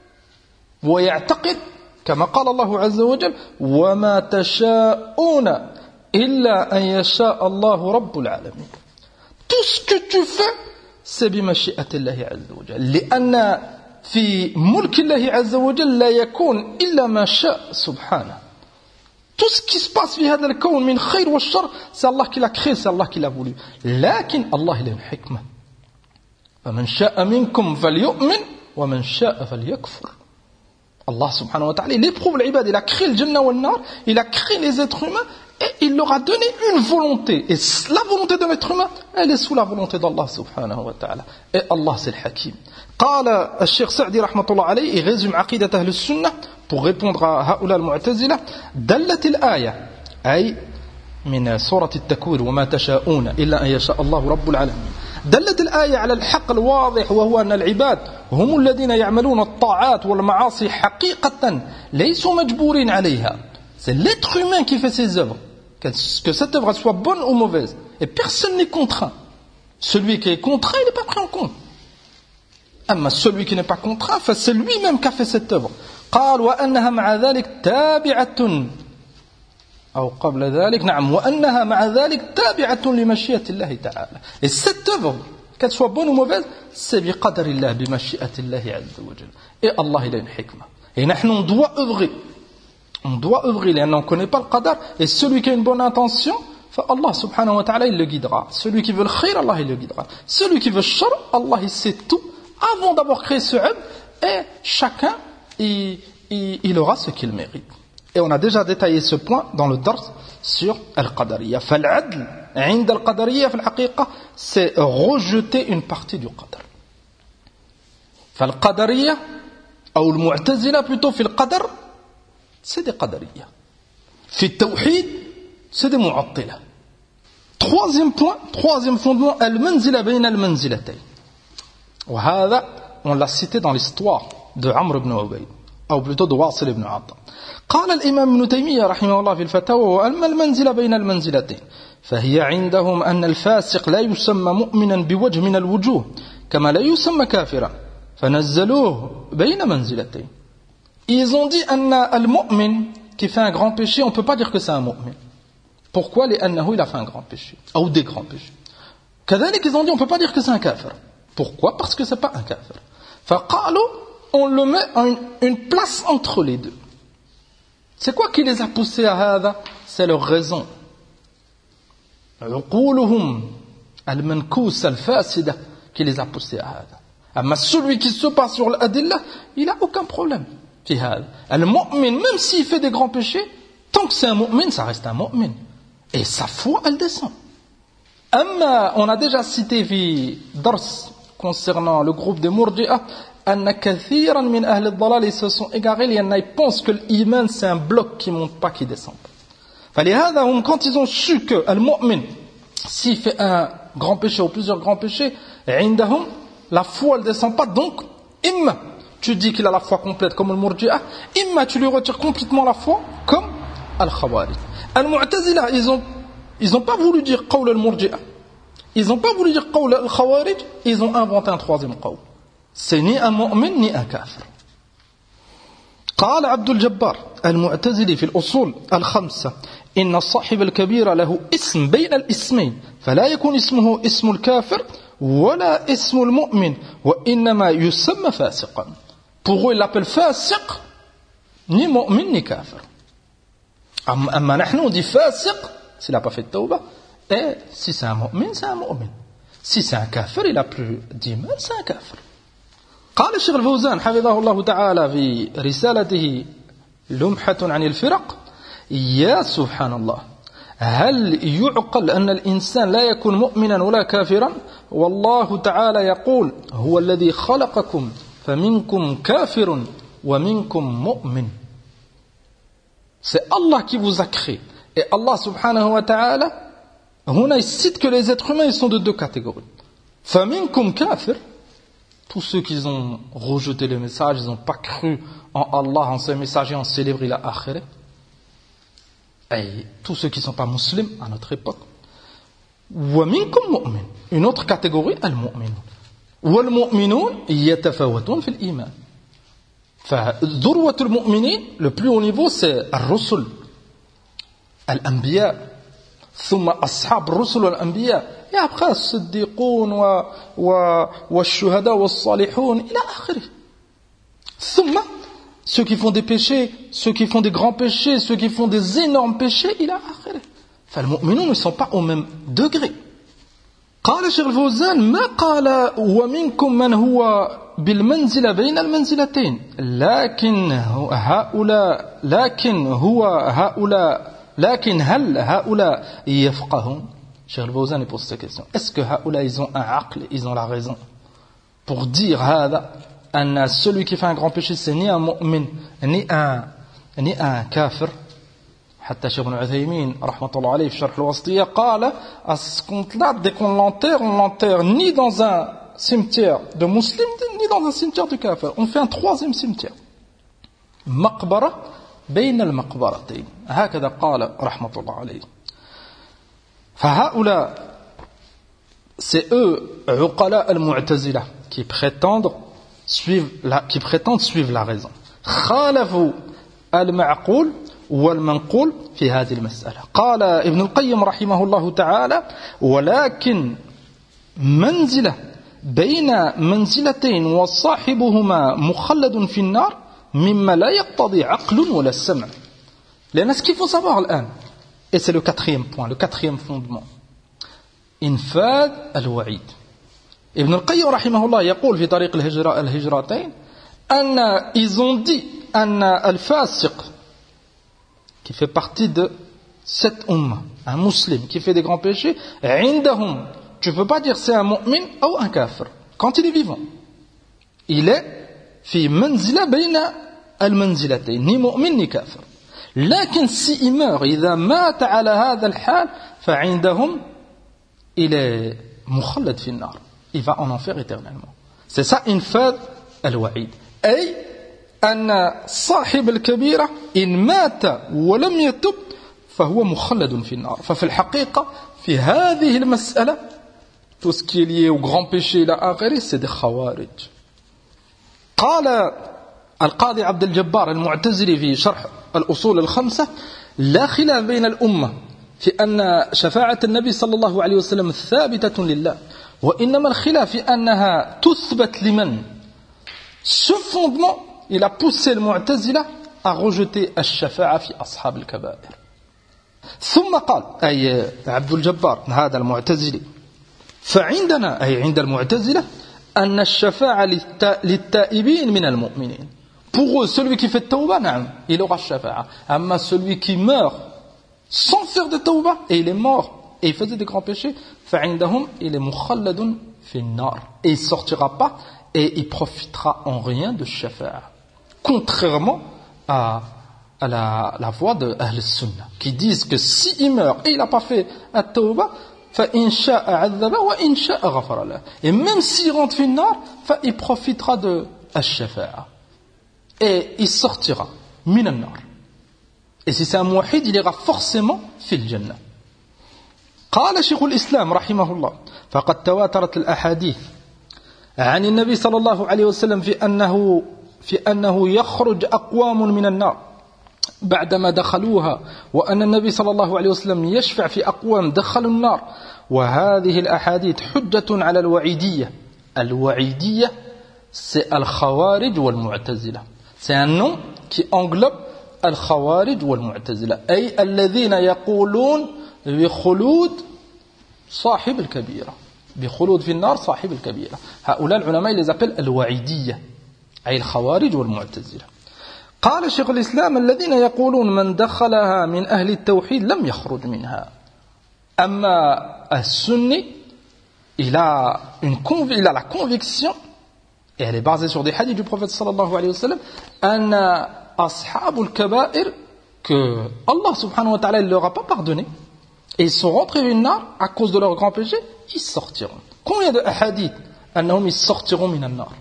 ويعتقد كما قال الله عز وجل وما تشاءون إلا أن يشاء الله رب العالمين. Tout ce que tu fais c'est بمشيئة الله عز وجل لأن في ملك الله عز وجل لا يكون إلا ما شاء سبحانه. Tout ce qui se passe في هذا الكون من خير والشر c'est Allah qui l'a créé, c'est Allah qui l'a voulu. لكن الله il a une حكمة. فمن شاء منكم فليؤمن ومن شاء فليكفر. Allah subhanahu wa ta'ala il éprouve l'ibad, il a créé le Jannah wal Nar, il a créé les êtres humains et il leur a donné une volonté. Et la volonté d'un être humain, elle est sous la volonté d'Allah subhanahu wa ta'ala. Et Allah c'est le Hakim. قال الشيخ سعدي رحمة الله عليه il résume عقيدة أهل السنة pour répondre à هؤلاء المعتزلة. دلت الآية أي من سورة التكوير وما تشاءون إلا أن يشاء الله رب العالمين. دلت الآية على الحق الواضح وهو أن العباد هم الذين يعملون الطاعات والمعاصي حقيقة ليسوا مجبورين عليها. C'est l'être humain qui fait ses œuvres. Que cette œuvre soit bonne ou mauvaise. Et personne n'est contraint. Celui qui est contraint, il n'est pas pris en compte. أما celui qui n'est pas contraint, c'est lui-même qui a fait cette œuvre. قال وأنها مع ذلك تابعة أو قبل ذلك نعم وأنها مع ذلك تابعة لمشيئة الله تعالى. Et cette œuvre, qu'elle soit bonne ou mauvaise, c'est بقدر الله بمشيئة الله عز وجل. Et Allah il a une hikmah. Et nous on doit œuvrer. On doit œuvrer, لأن on ne connaît pas le qadar. Et celui qui a une bonne intention, Allah subhanahu wa ta'ala il le guidera. Celui qui veut le khayr, Allah il le guidera. Celui qui veut le shar, Allah il sait tout avant d'avoir créé ce œuvre. Et chacun il, il, il aura ce qu'il mérite. Et on a déjà détaillé ce point dans le dars sur al-qadariyya. Fal-adl, 'inda al-qadariyya, fi al-haqiqa, c'est rejeter une partie du qadar. Fal-qadariyya, ou al-mu'tazila plutôt, fi al-qadar, c'est des qadariyya. Fi al-tawhid, c'est des mu'attila. Troisième point, troisième fondement, al-manzila bayna al-manzilatayn. وهذا, on l'a cité dans l'histoire de Amr ibn Ubayd, ou plutôt de Wasil ibn Atta. قال الإمام ابن تيمية رحمه الله في الفتاوى وأما المنزلة بين المنزلتين فهي عندهم أن الفاسق لا يسمى مؤمنا بوجه من الوجوه كما لا يسمى كافرا فنزلوه بين منزلتين. Ils ont dit أن المؤمن qui fait un grand péché on ne peut pas dire que c'est un mu'min. Pourquoi? لأنه il a fait un grand péché ou des grands péchés. كذلك ils ont dit on ne peut pas dire que c'est un kafir. Pourquoi? Parce que c'est pas un kafir. فقالوا on le met à une, une place entre les deux. C'est quoi qui les a poussés à hada? C'est leur raison. عقولهم المنكوسة الفاسدة qui les a poussés à hada. Mais celui qui se passe sur l'adillah, il n'a aucun problème. في هذا. المؤمن, même s'il fait des grands péchés, tant que c'est un mu'min, ça reste un mu'min. Et sa foi, elle descend. أما, on a déjà cité في درس concernant le groupe des Murji'ah, أن كثيرا من أهل الضلال ils se sont égarés, il y en a ils pensent que l'iman c'est un bloc qui monte pas, qui descend pas. فلهذا هم, quand ils ont su que المؤمن s'il fait un grand péché ou plusieurs grands péchés, عندهم la foi elle descend pas, donc imma tu dis qu'il a la foi complète comme le Murji'ah, imma tu lui retires complètement la foi comme al-Khawarij. Al-Mu'tazila, ils ont ils ont pas voulu dire qawl al-Murji'ah, ils n'ont pas voulu dire qawl al-Khawarij, ils ont inventé un troisième qawl. C'est ni un mu'min ni un kafir. قال عبد الجبار المعتزلي في الأصول الخمسة إن الصاحب الكبير له اسم بين الاسمين فلا يكون اسمه اسم الكافر ولا اسم المؤمن وإنما يسمى فاسقا. Pour eux, ils l'appellent fasiq, ni mu'min ni kafir. أما نحن on dit fasiq s'il n'a pas fait de tawbah, et si c'est un mu'min, c'est un mu'min. Si c'est un kafir, il a plus d'iman, c'est un kafir. قال الشيخ الفوزان حفظه الله تعالى في رسالته لمحة عن الفرق يا سبحان الله هل يعقل أن الإنسان لا يكون مؤمنا ولا كافرا والله تعالى يقول هو الذي خلقكم فمنكم كافر ومنكم مؤمن. C'est Allah qui vous a créé. Et Allah subhanahu wa ta'ala هنا il cite que les êtres humains ils sont de deux catégories. فمنكم كافر, tous ceux qui ont rejeté le message, ils n'ont pas cru en Allah, en ses messagers, en célébré la akhirah. Et tous ceux qui ne sont pas musulmans à notre époque. وَمِنْكُمْ مُؤْمِنٌ. Une autre catégorie, al-mu'minun. وَالْمُؤْمِنُونَ يَتَفَاوَتُونَ فِي الْإِيمَانِ. فذروة المؤمنين, le plus haut niveau, c'est الرسل, الأنبياء, ثم أصحاب الرسل والأنبياء. Et après, الصديقون والشهداء والصالحون إلى آخره. ثم ceux qui font des péchés, ceux qui font des grands péchés, ceux qui font des énormes péchés إلى آخره. فالمؤمنون ne sont pas au même degré. قال الشيخ الفوزان ما قال ومنكم من هو بالمنزلة بين المنزلتين لكن هؤلاء لكن هو هؤلاء لكن هل هؤلاء يفقهون. Cheikh al-Fawzan pose cette question. Est-ce que haoula ils ont un aql, ils ont la raison pour dire hada, anna celui qui fait un grand péché c'est ni un mu'min ni un ni un kafir. حتى Cheikh Ibn Uthaymin rahmatullah alayhi في شرح الوسطية قال à ce compte-là, dès qu'on l'enterre, on l'enterre ni dans un cimetière de musulmans ni dans un cimetière de kafir. On fait un troisième cimetière. مقبرة بين المقبرتين. هكذا قال رحمة الله عليه. فهؤلاء, c'est eux, عقلاء المعتزلة, qui prétendent suivre la, qui prétendent suivre la raison. خالفوا المعقول والمنقول في هذه المسألة. قال ابن القيم رحمه الله تعالى ولكن منزلة بين منزلتين وصاحبهما مخلد في النار مما لا يقتضي عقل ولا السمع. لأن ce qu'il faut savoir الآن, et c'est le quatrième point, le quatrième fondement, إنفاذ الوعيد. ابن القيم رحمه الله يقول في طريق الهجرة الهجرتين أن ils ont dit أن الفاسق qui fait partie de cette umma, un musulman qui fait des grands péchés, عندهم, tu ne peux pas dire c'est un mu'min ou un kafir quand il est vivant. Il est في منزلة بين المنزلتين, ni mu'min ni kafir. لكن s'il meurt, إذا مات على هذا الحال فعندهم il est مخلد في النار, il va en enfer éternellement. C'est ça إنفاذ الوعيد. أي أن صاحب الكبيرة إن مات ولم يتب فهو مخلد في النار. ففي الحقيقة في هذه المسألة tout ce qui est lié au grand péché إلى آخره c'est des خوارج. قال القاضي عبد الجبار المعتزلي في شرح الأصول الخمسة لا خلاف بين الأمة في أن شفاعة النبي صلى الله عليه وسلم ثابتة لله, وإنما الخلاف في أنها تثبت لمن Ce fondement, il a poussé le Mu'tazila à rejeter الشفاعة في أصحاب الكبائر. ثم قال أي عبد الجبار هذا المعتزلي فعندنا أي عند المعتزلة أن الشفاعة للتائبين من المؤمنين. Pour eux, celui qui fait tawbah, نعم, il aura الشفاعة. أما celui qui meurt sans faire de tawbah et il est mort et il faisait des grands péchés, فعندهم il est مخلد في النار et il sortira pas et il profitera en rien de الشفاعة. Contrairement à à la, la voix de Ahl Sunnah, qui disent que s'il meurt et il n'a pas fait at-tawbah, فإن شاء عذب وإن شاء غفر له. Et même s'il rentre في النار, il profitera de الشفاعة. Et il sortira من النار. Et si c'est un muwahhid, il ira forcément في الجنة. قال شيخ الإسلام رحمه الله فقد تواترت الأحاديث عن النبي صلى الله عليه وسلم في أنه في أنه يخرج أقوام من النار بعدما دخلوها وأن النبي صلى الله عليه وسلم يشفع في أقوام دخلوا النار وهذه الأحاديث حجة على الوعيدية. الوعيدية c'est الخوارج والمعتزلة. C'est un nom qui englobe الخوارج والمعتزلة أي الذين يقولون بخلود صاحب الكبيرة بخلود في النار صاحب الكبيرة. هؤلاء العلماء les appellent الوعيدية أي الخوارج والمعتزلة. قال شيخ الإسلام الذين يقولون من دخلها من أهل التوحيد لم يخرج منها. أما السني il a, une, il a la conviction et elle est basée sur des hadiths du prophète sallallahu alayhi wa sallam أن أصحاب الكبائر que Allah subhanahu wa ta'ala ne leur a pas pardonné et ils sont rentrés dans le nar à cause de leurs grands péchés, ils sortiront. Combien de hadiths أنهم ils sortiront من النار.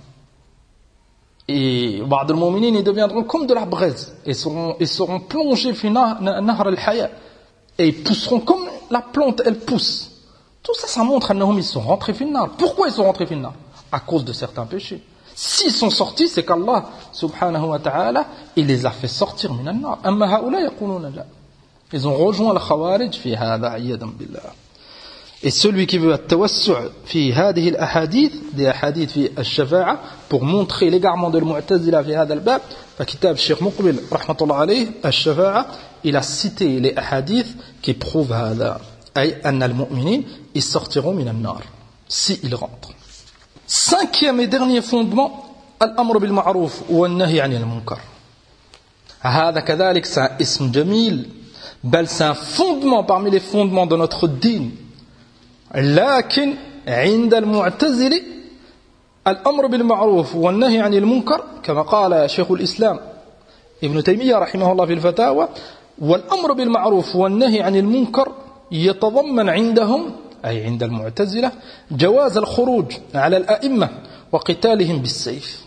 Et بعض المؤمنين ils deviendront comme de la braise et seront, ils seront plongés في نهر الحياة et ils pousseront comme la plante elle pousse. Tout ça, ça montre أنهم ils sont rentrés في النار. Pourquoi ils sont rentrés في النار? À cause de certains péchés. S'ils sont sortis, c'est qu'Allah subhanahu wa ta'ala il les a fait sortir من النار. أما هؤلاء يقولون لا. Ils ont rejoint le khawarij في هذا عياذا بالله. Et celui qui veut التوسع في هذه الأحاديث des أحاديث في الشفاعة pour montrer l'égarement de المعتزلة في هذا الباب فكتاب الشيخ مقبل رحمة الله عليه الشفاعة il a cité les أحاديث qui prouvent هذا أي أن المؤمنين ils sortiront من النار si ils rentrent. Cinquième et dernier fondement الأمر بالمعروف والنهي عن المنكر. هذا كذلك c'est un اسم جميل بل c'est un fondement parmi les fondements de notre dîn. لكن عند المعتزلة الأمر بالمعروف والنهي عن المنكر كما قال شيخ الإسلام ابن تيمية رحمه الله في الفتاوى والأمر بالمعروف والنهي عن المنكر يتضمن عندهم أي عند المعتزلة جواز الخروج على الأئمة وقتالهم بالسيف.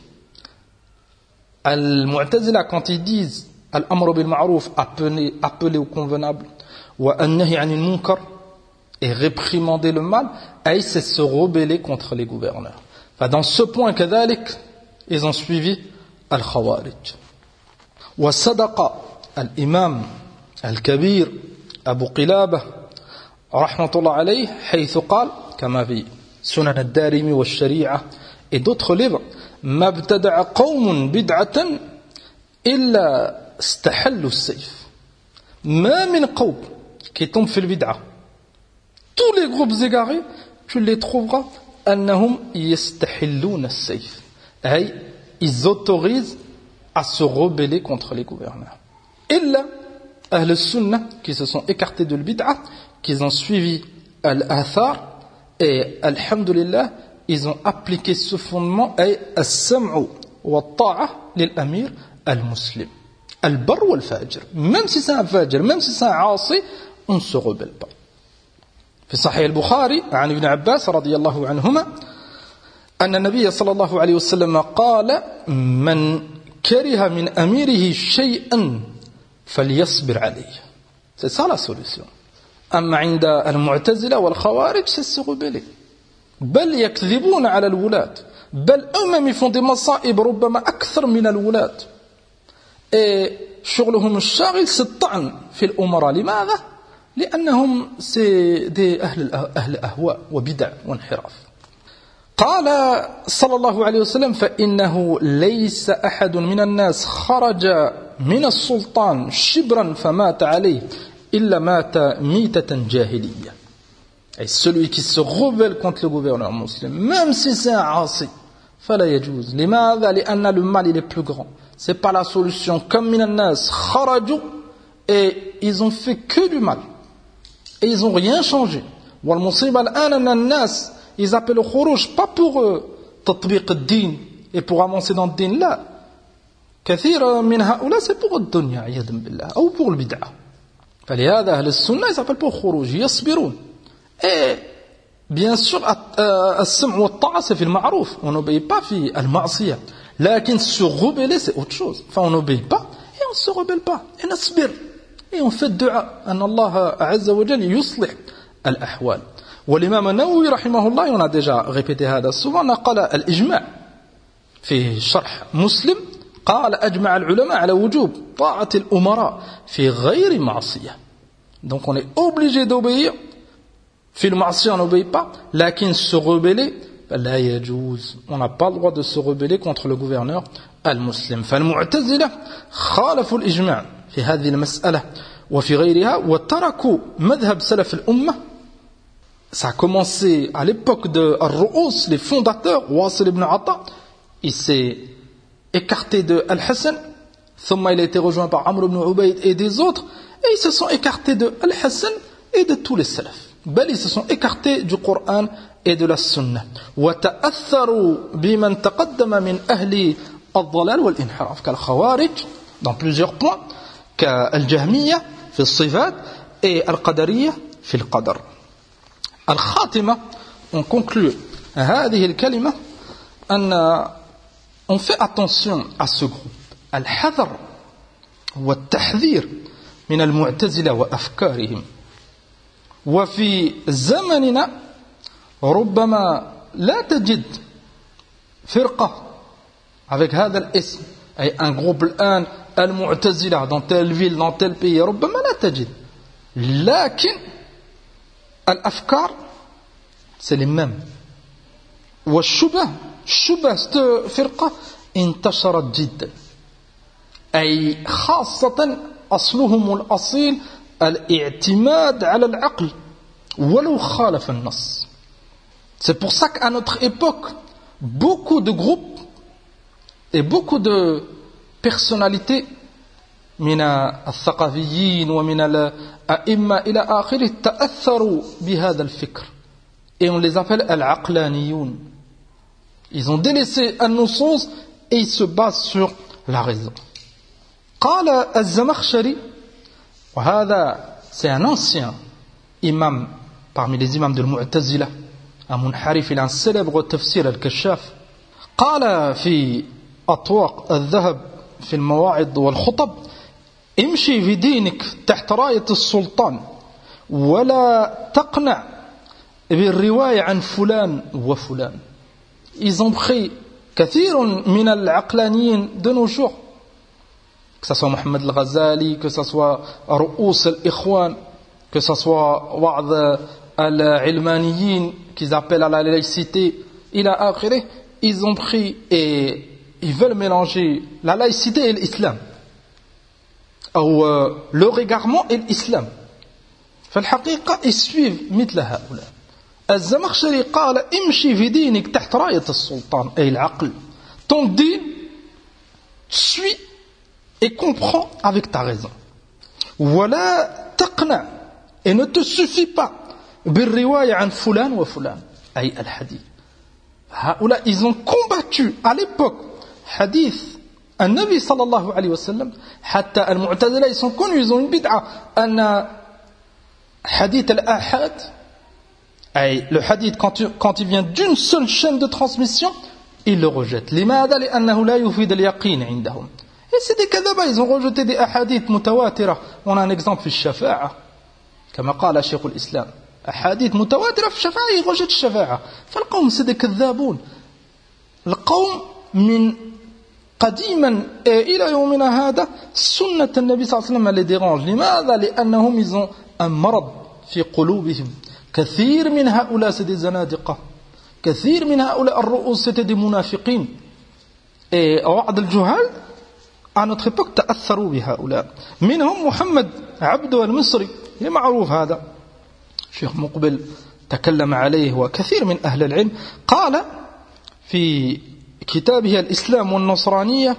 المعتزلة quand ils disent الأمر بالمعروف appelé, appelé au convenable والنهي عن المنكر et réprimander le mal, et c'est se rebeller contre les gouverneurs. Enfin, dans ce point, كذلك, ils ont suivi al-Khawarij. وصدق الإمام الكبير أبو قلابة رحمة الله عليه حيث قال كما في سنن الدارمي والشريعة et d'autres livres ما ابتدع قوم بدعة إلا استحلوا السيف. ما من قوم qui tombe في البدعة. Tous les groupes égarés, tu les trouveras أنهم يستحلون السيف. أي ils autorisent à se rebeller contre les gouverneurs. إلا أهل السنة qui se sont écartés de l'bid'a, qui ont suivi al-athar et alhamdulillah ils ont appliqué ce fondement أي السمع والطاعة للأمير المسلم البر والفاجر. Même si c'est un fajr, même si c'est un عاصي, on ne se rebelle pas. في صحيح البخاري عن ابن عباس رضي الله عنهما أن النبي صلى الله عليه وسلم قال من كره من أميره شيئا فليصبر عليه. C'est ça la solution. أما عند المعتزلة والخوارج c'est se rebeller. بل يكذبون على الولاة بل eux-mêmes ils font des مصائب ربما أكثر من الولاة. Et شغلهم الشاغل c'est الطعن في الأمراء. لماذا؟ لأنهم c'est des أهل أهل أهواء وبدع وانحراف. قال صلى الله عليه وسلم فإنه ليس أحد من الناس خرج من السلطان شبرا فمات عليه إلا مات ميتة جاهلية. Et celui qui se rebelle contre le gouverneur musulman, même si c'est un عاصي, فلا يجوز. لماذا؟ لأن le mal il est plus grand. C'est pas la solution. Comme من الناس خرجوا et ils ont fait que du mal et ils ont rien changé. والمصيبة الآن أن الناس ils appellent au khuruj pas pour تطبيق الدين et pour avancer dans le din. لا. كثير من هؤلاء c'est pour الدنيا عياذا بالله أو pour البدعة. فلهذا أهل السنة ils appellent pour khuruj يصبرون. Et bien sûr السمع والطاعة c'est في المعروف. On n'obéit pas في المعصية. لكن se rebeller c'est autre chose. Enfin on n'obéit pas et on ne se rebelle pas. Et نصبر. Et on fait dua أن الله عز وجل يصلح الأحوال. والإمام النووي رحمه الله on a déjà répété هذا souvent نقل الإجماع في شرح مسلم قال أجمع العلماء على وجوب طاعة الأمراء في غير معصية. Donc on est obligé d'obéir. في المعصية on n'obéit pas. لكن se rebeller لا يجوز. On n'a pas le droit de se rebeller contre le gouverneur المسلم. فالمعتزلة خالفوا الإجماع في هذه المسألة وفي غيرها وتركوا مذهب سلف الأمة. Ça a commencé à l'époque de Ar-Ru'us, les fondateurs, Wasil ibn Atta. Il s'est écarté de Al-Hassan. Thumma il a été rejoint par Amr ibn Ubayd et des autres. Et ils se sont écartés de Al-Hassan et de tous les salafs. Bel, ils se sont écartés du Coran et de la Sunna. وَتَأَثَّرُوا بِمَنْ تَقَدَّمَ مِنْ أَهْلِ الضَّلَالِ وَالْإِنْحِرَافِ كالخوارج dans plusieurs points, كالجهمية في الصفات et القدرية في القدر. الخاتمة, on conclut هذه الكلمة أن on fait attention à ce groupe. الحذر والتحذير من المعتزلة وأفكارهم. وفي زمننا ربما لا تجد فرقة avec هذا الاسم أي un groupe الآن المعتزلة dans telle ville dans tel pays ربما لا تجد. لكن الأفكار c'est les mêmes. والشبه الشبه cette فرقة انتشرت جدا أي خاصة أصلهم الأصيل الاعتماد على العقل ولو خالف النص. C'est pour ça qu'à notre époque beaucoup de groupes et beaucoup de personnalités من الثقافيين ومن الأئمة إلى آخره تأثروا بهذا الفكر et on les appelle العقلانيون. Ils ont délaissé النصوص et ils se basent sur la raison. قال الزمخشري وهذا c'est un ancien imam parmi les imams de المعتزلة un منحرف il a un célèbre تفسير الكشاف قال في أطواق الذهب في المواعظ والخطب امشي في دينك تحت راية السلطان ولا تقنع بالرواية عن فلان وفلان. Ils ont pris كثير من العقلانيين de nos jours, que ce soit Mohamed al-Ghazali, que ce soit رؤوس الإخوان, que ce soit بعض العلمانيين qu'ils appellent à la laïcité إلى آخره. Ils ont pris et ils veulent mélanger la laïcité et l'islam أو leur égarement et l'islam. فالحقيقة ils suivent مثل هؤلاء. الزمخشري قال امشي في دينك تحت راية السلطان أي العقل. Ton din suit et comprend avec ta raison. ولا تقنع et ne te suffit pas بالرواية عن فلان وفلان أي الحديث. هؤلاء ils ont combattu à l'époque حديث النبي صلى الله عليه وسلم. حتى المعتزلة ils sont connus, ils ont une bid'a أن حديث الآحاد أي le hadith quand, tu, quand il vient d'une seule chaîne de transmission ils le rejettent. لماذا؟ لأنه لا يفيد اليقين عندهم. Et c'est des kadaba, ils ont rejeté des ahadith mutawatira. On a un exemple في الشفاعة كما قال شيخ الإسلام أحاديث متواترة في الشفاعة يرجت الشفاعة. فالقوم c'est des كذابون. القوم من قديما إلى يومنا هذا سنة النبي صلى الله عليه وسلم les dérange. لماذا؟ لأنهم ils ont un مرض في قلوبهم. كثير من هؤلاء c'est des زنادقة كثير من هؤلاء الرؤوس c'était des munafiqin. Et بعض الجهال à notre époque تأثروا بهؤلاء. منهم محمد عبده المصري، معروف هذا. شيخ مقبل تكلم عليه وكثير من أهل العلم. قال في كتابه الإسلام والنصرانية: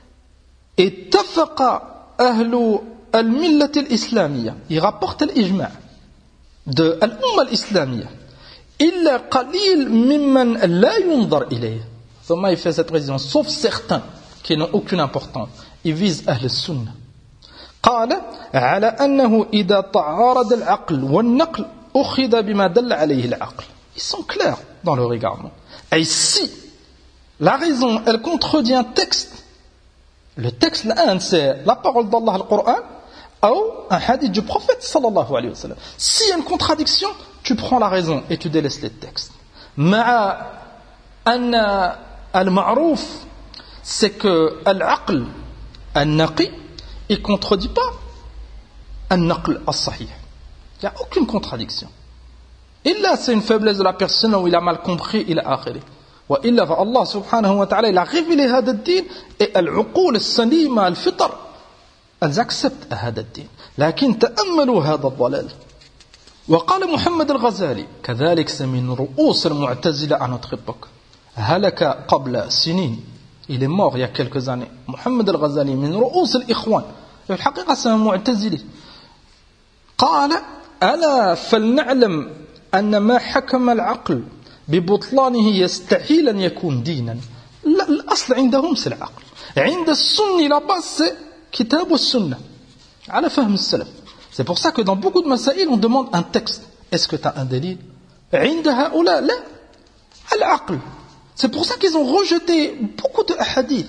اتفق أهل الملة الإسلامية، il rapporte الإجماع de الأمة الإسلامية إلا قليل ممن لا ينظر إليه. ثم il fait cette précision: sauf certains qui n'ont aucune importance. Il vise أهل السنة. قال: على أنه إذا تعارض العقل والنقل أخذ بما دل عليه العقل. Ils sont clairs dans le regardement. Et si la raison elle contredit un texte, le texte l'un c'est la parole d'Allah, le Coran, ou un hadith du prophète sallallahu alayhi wa sallam. S'il y a une contradiction, tu prends la raison et tu délaisses les textes. مع أن المعروف c'est que العقل النقي il contredit pas النقل الصحيح. Il n'y a aucune contradiction. Et là, c'est une faiblesse de la personne où il a mal compris, il a akhiri. وإلا فالله سبحانه وتعالى il a révélé هذا الدين et العقول السليمة الفطر elles acceptent هذا الدين. لكن تأملوا هذا الضلال. وقال محمد الغزالي كذلك c'est من رؤوس المعتزلة à notre époque. هلك قبل سنين. Il est mort il y a quelques années. محمد الغزالي من رؤوس الإخوان. الحقيقة c'est un معتزلي. قال: ألا فلنعلم أن ما حكم العقل ببطلانه يستحيل أن يكون دينا. لا، الأصل عندهم c'est العقل. عند السنة la base c'est كتاب والسنة على فهم السلف. C'est pour ça que dans beaucoup de masaïl on demande un texte. Est-ce que tu as un délit? عند هؤلاء لا، العقل. C'est pour ça qu'ils ont rejeté beaucoup de hadiths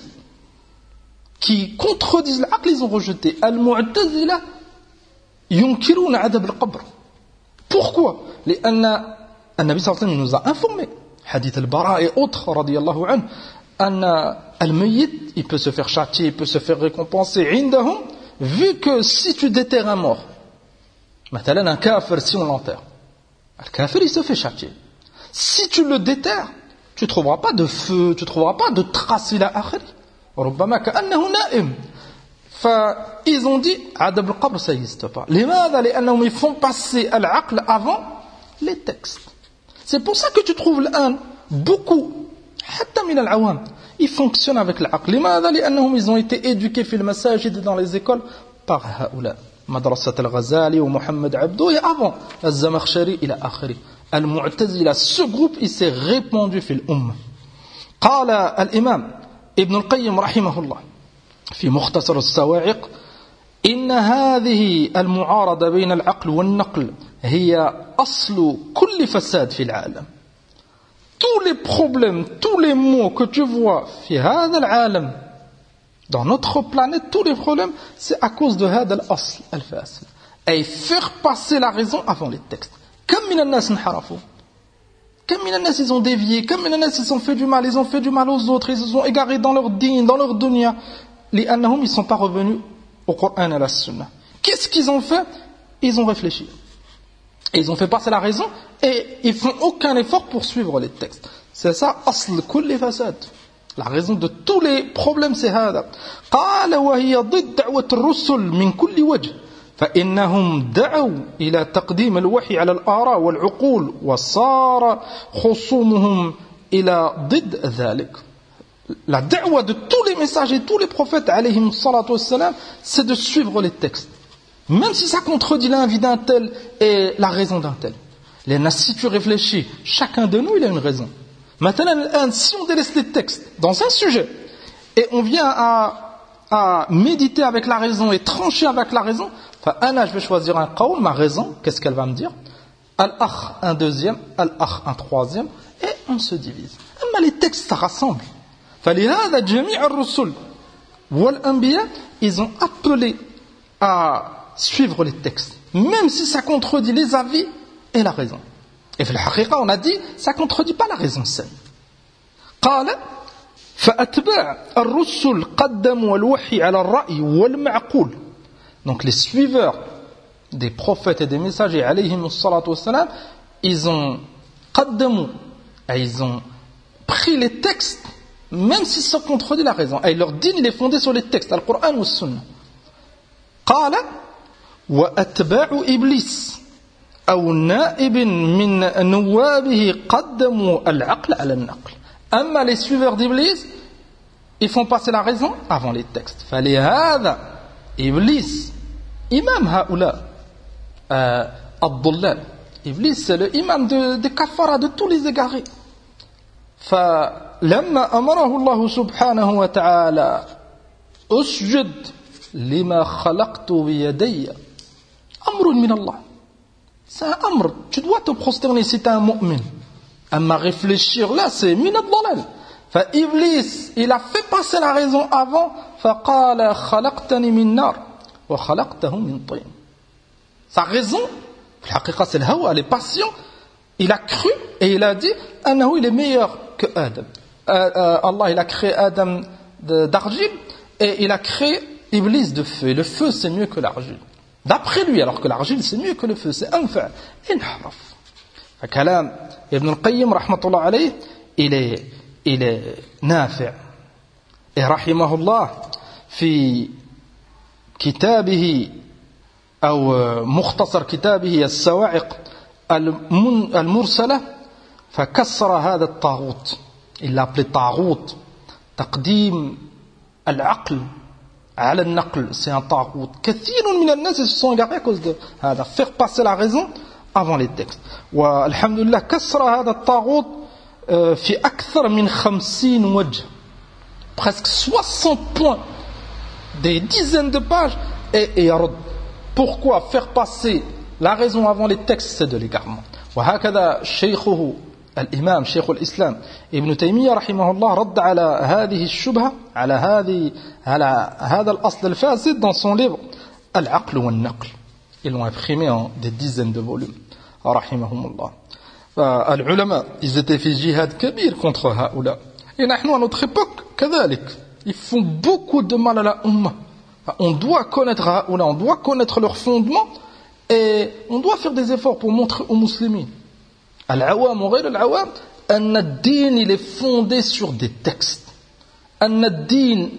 qui contredisent l'aql. Ils ont rejeté al-mu'tazila ينكرون عذاب القبر. Pourquoi? لأن النبي صلى الله عليه وسلم nous a informé, hadith al-Bara et autres radiyallahu anhu, أن الميت il peut se faire châtier, il peut se faire récompenser عندهم, vu que si tu déterres un mort, مثلا un kafir, si on l'enterre, le kafir il se fait châtier. Si tu le déterres, tu ne trouveras pas de feu, tu ne trouveras pas de traces إلى آخره. ربما كأنه نائم. فإils ont dit عذاب القبر ça n'existe pas. لماذا؟ لأنهم ils font passer العقل avant les textes. C'est pour ça que tu trouves l'un beaucoup حتى من العوام ils fonctionnent avec العقل. لماذا؟ لأنهم ils ont été éduqués في المساجد dans les écoles par هؤلاء مدرسة الغزالي ومحمد عبده et avant الزمخشري إلى آخره. المعتزلة ce groupe il s'est répandu في الأمة. قال الإمام ابن القيم رحمه الله في مختصر الصواعق: إن هذه المعارضة بين العقل والنقل هي أصل كل فساد في العالم. Tous les problèmes, tous les maux que tu vois في هذا العالم, dans notre planète, tous les problèmes, c'est à cause de هذا الأصل الفاسد. Et faire passer la raison avant les textes. كم من الناس انحرفوا. Comme من الناس ils ont dévié, comme من الناس ils ont fait du mal, ils ont fait du mal aux autres, ils se sont égarés dans leur dîn, dans leur dunya. لأنهم ils ne sont pas revenus au Coran et à la Sunna. Qu'est-ce qu'ils ont fait? Ils ont réfléchi. Et ils ont fait passer la raison et ils font aucun effort pour suivre les textes. C'est ça, أصل كل فساد. La raison de tous les problèmes c'est هذا. قال وهي ضد دعوة الرسل من كل وجه. فإنهم دعوا إلى تقديم الوحي على الآراء والعقول وصار خصومهم إلى ضد ذلك. La da'wa de tous les messages et tous les prophètes alayhim salatu wassalam, c'est de suivre les textes. Même si ça contredit l'envie d'un tel et la raison d'un tel. Si tu réfléchis, chacun de nous il a une raison. Maintenant, si on délaisse les textes dans un sujet et on vient à, à méditer avec la raison et trancher avec la raison, Anna, je vais choisir un qawl, ma raison, qu'est-ce qu'elle va me dire? Al-akh, un deuxième, al-akh, un troisième, et on se divise. Mais les textes, ça rassemble. فلهذا جميع الرسل والأنبياء, ils ont appelé à suivre les textes, même si ça contredit les avis et la raison. Et في الحقيقة, on a dit, ça contredit pas la raison saine. قال فأتباع الرسل قدموا الوحي على الرأي والمعقول. Donc les suiveurs des prophètes et des messagers alayhim salatu wassalam, ils ont qaddamu Et ils ont pris les textes, même s'ils se contredisent la raison. Et leur dîne, il est fondé sur les textes, le Coran ou le Sunna. قال وأتباع إبليس أو نائب من نوابه قدموا العقل على النقل. أما les suiveurs d'Iblis, ils font passer la raison avant les textes. فلهذا إبليس إمام هؤلاء الضلال. Iblis, c'est le imam de, de kafara, de tous les égarés. فلما أمره الله سبحانه وتعالى أسجد لما خلقت بيدي أمر من الله. C'est un amr. Tu dois te prosterner si tu es un mu'min. أما réfléchir là, c'est min ad-dalal. فإبليس, il a fait passer la raison avant. فقال خلقتني من نار وخلقته من طين. Sa raison, c'est le hawa, les passions. Il a cru et il a dit Annahu, il est meilleur que Adam. Euh, euh, Allah, il a créé Adam d'argile et il a créé Iblis de feu. Et le feu, c'est mieux que l'argile. D'après lui, alors que l'argile, c'est mieux que le feu. C'est anfa', inharaf. Kalam Ibn al-Qayyim, rahmatullah alayh, il est, il est nafi'. Et rahimahullah, fi kitabihi, أو مختصر كتابه السواعق المرسلة فكسر هذا الطاغوت. Il l'a appelé طاغوت. تقديم العقل على النقل, c'est un طاغوت. كثير من الناس se sont égarés à cause de هذا, faire passer la raison avant les textes. والحمد لله كسر هذا الطاغوت في أكثر من خمسين وجه, presque soixante points, des dizaines de pages, et, et يرد. Pourquoi faire passer la raison avant les textes? C'est de l'égarement. وهكذا شيخه الإمام شيخ الإسلام ابن تيمية رحمه الله رد على هذه الشبهة على هذه على هذا الأصل الفاسد dans son livre العقل والنقل. Ils l'ont imprimé en des dizaines de volumes. رحمهم الله. العلماء, ils étaient في جهاد كبير contre هؤلاء. Et نحن à notre époque كذلك. Ils font beaucoup de mal à la Ummah. On doit connaître Haoula, on doit connaître leurs fondements et on doit faire des efforts pour montrer aux musulmans. Al-Awam ou Ghayr al-Awam, an ad-din, il est fondé sur des textes. An ad-din,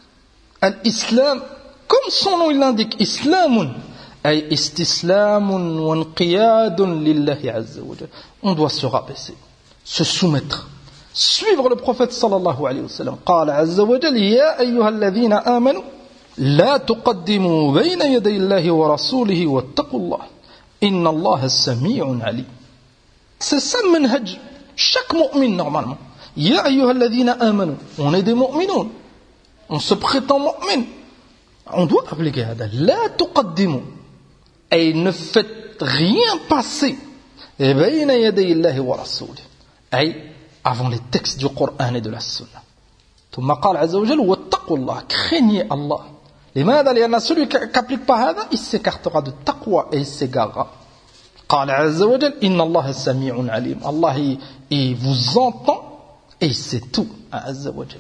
al-Islam, comme son nom il l'indique, Islamun, ay istislamun wa inqiyadun lillahi azza wa jalla. On doit se rabaisser, se soumettre, suivre le prophète sallallahu alayhi wa sallam. Qala azza wa jalla, ya ayyuha alladhina amanu لا تقدموا بين يدي الله ورسوله واتقوا الله إن الله سميع عليم. C'est ça le manhaj. Chaque mu'min normalement. Ya ayyuha alladhina amanu. On est des mu'minoun. On se prétend mu'min. On doit appliquer hada. La tuqaddimu. Et ne faites rien passer. Bayna yaday Allahi wa rasoulih. Et avant les textes du Coran et de la Sunna. ثم قال عز وجل واتقوا الله. Craignez Allah. لماذا؟ لأن celui qui n'applique pas هذا, il s'écartera de taqwa et il s'égarera. قال عز وجل إن الله سميع عليم. Allah, il vous entend et il sait tout. عز وجل.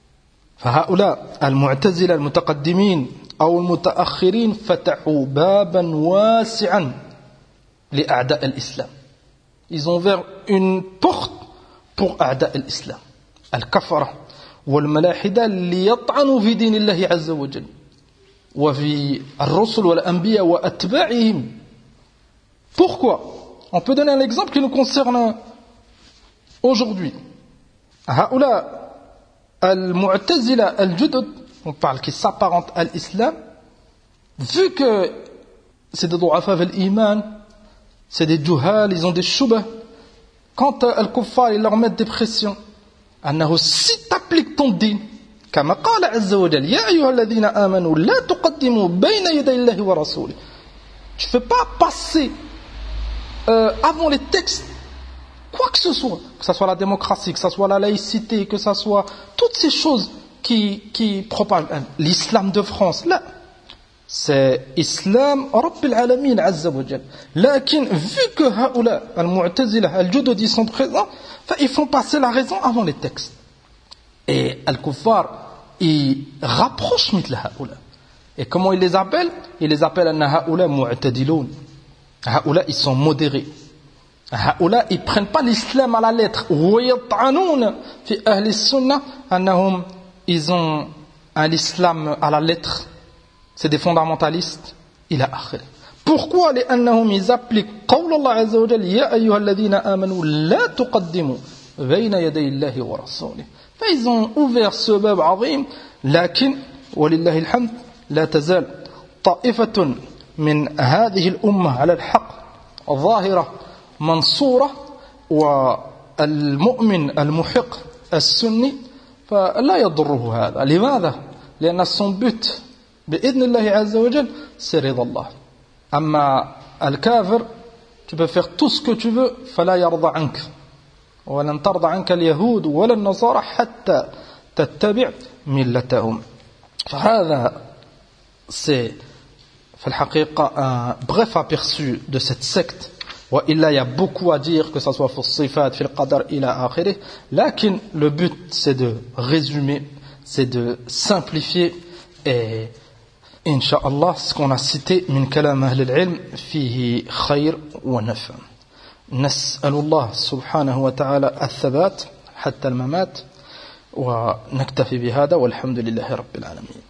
فهؤلاء المعتزلة المتقدمين أو المتأخرين فتحوا بابا واسعا لأعداء الإسلام. Ils ont ouvert une porte pour أعداء الإسلام. الكفرة والملاحدة ليطعنوا في دين الله عز وجل وفي الرسل والأنبياء وأتباعهم. Pourquoi? On peut donner un exemple qui nous concerne aujourd'hui. هؤلاء المعتزلة الجدد, on parle qui s'apparente à l'islam, vu que c'est des ضعفاء في الإيمان, c'est des juhal, ils ont des shubah, quand al-kuffar ils leur mettent des pressions, أنه si t'appliques ton din, كما قال عز وجل يا أيها الذين آمنوا لا تقدموا بين يدي الله ورسوله. Tu ne fais pas passer euh, avant les textes quoi que ce soit, que ce soit la démocratie, que ce soit la laïcité, que ce soit toutes ces choses qui, qui propagent l'islam de France. Là, c'est Islam Rabbil Alamin Azza wa Jal. Lakin, vu que Haoula, Al-Mu'tazila, Al-Judud, ils sont présents, ils font passer la raison avant les textes. Et Al-Kuffar, ils rapprochent mitla Haoula. Et comment ils les appellent? Ils les appellent Anna Haoula Mu'tadiloun. Haoula, ils sont modérés. هؤلاء ils prennent pas l'islam à la lettre. ويطعنون في أهل السنة أنهم ils ont un islam à la lettre. C'est des fondamentalistes. إلى آخره. Pourquoi لأنهم ils appliquent قول الله عز وجل يا أيها الذين آمنوا لا تقدموا بين يدي الله ورسوله. فإils ont ouvert ce bab عظيم. لكن ولله الحمد لا تزال طائفة من هذه الأمة على الحق ظاهرة منصورة والمؤمن المحق السني فلا يضره هذا. لماذا؟ لأن son but بإذن الله عز وجل c'est رضا الله. أما الكافر tu peux faire tout ce que tu veux فلا يرضى عنك ولن ترضى عنك اليهود ولا النصارى حتى تتبع ملتهم. فهذا c'est في الحقيقة un bref aperçu de cette secte. وإلا il y a beaucoup à dire, que ce soit في الصفات في القدر إلى آخره. لكن le but c'est de résumer, c'est de simplifier. Et Inch'Allah, ce qu'on a cité من كلام أهل العلم فيه خير ونفع. نسأل الله سبحانه وتعالى الثبات حتى الممات ونكتفي بهذا والحمد لله رب العالمين.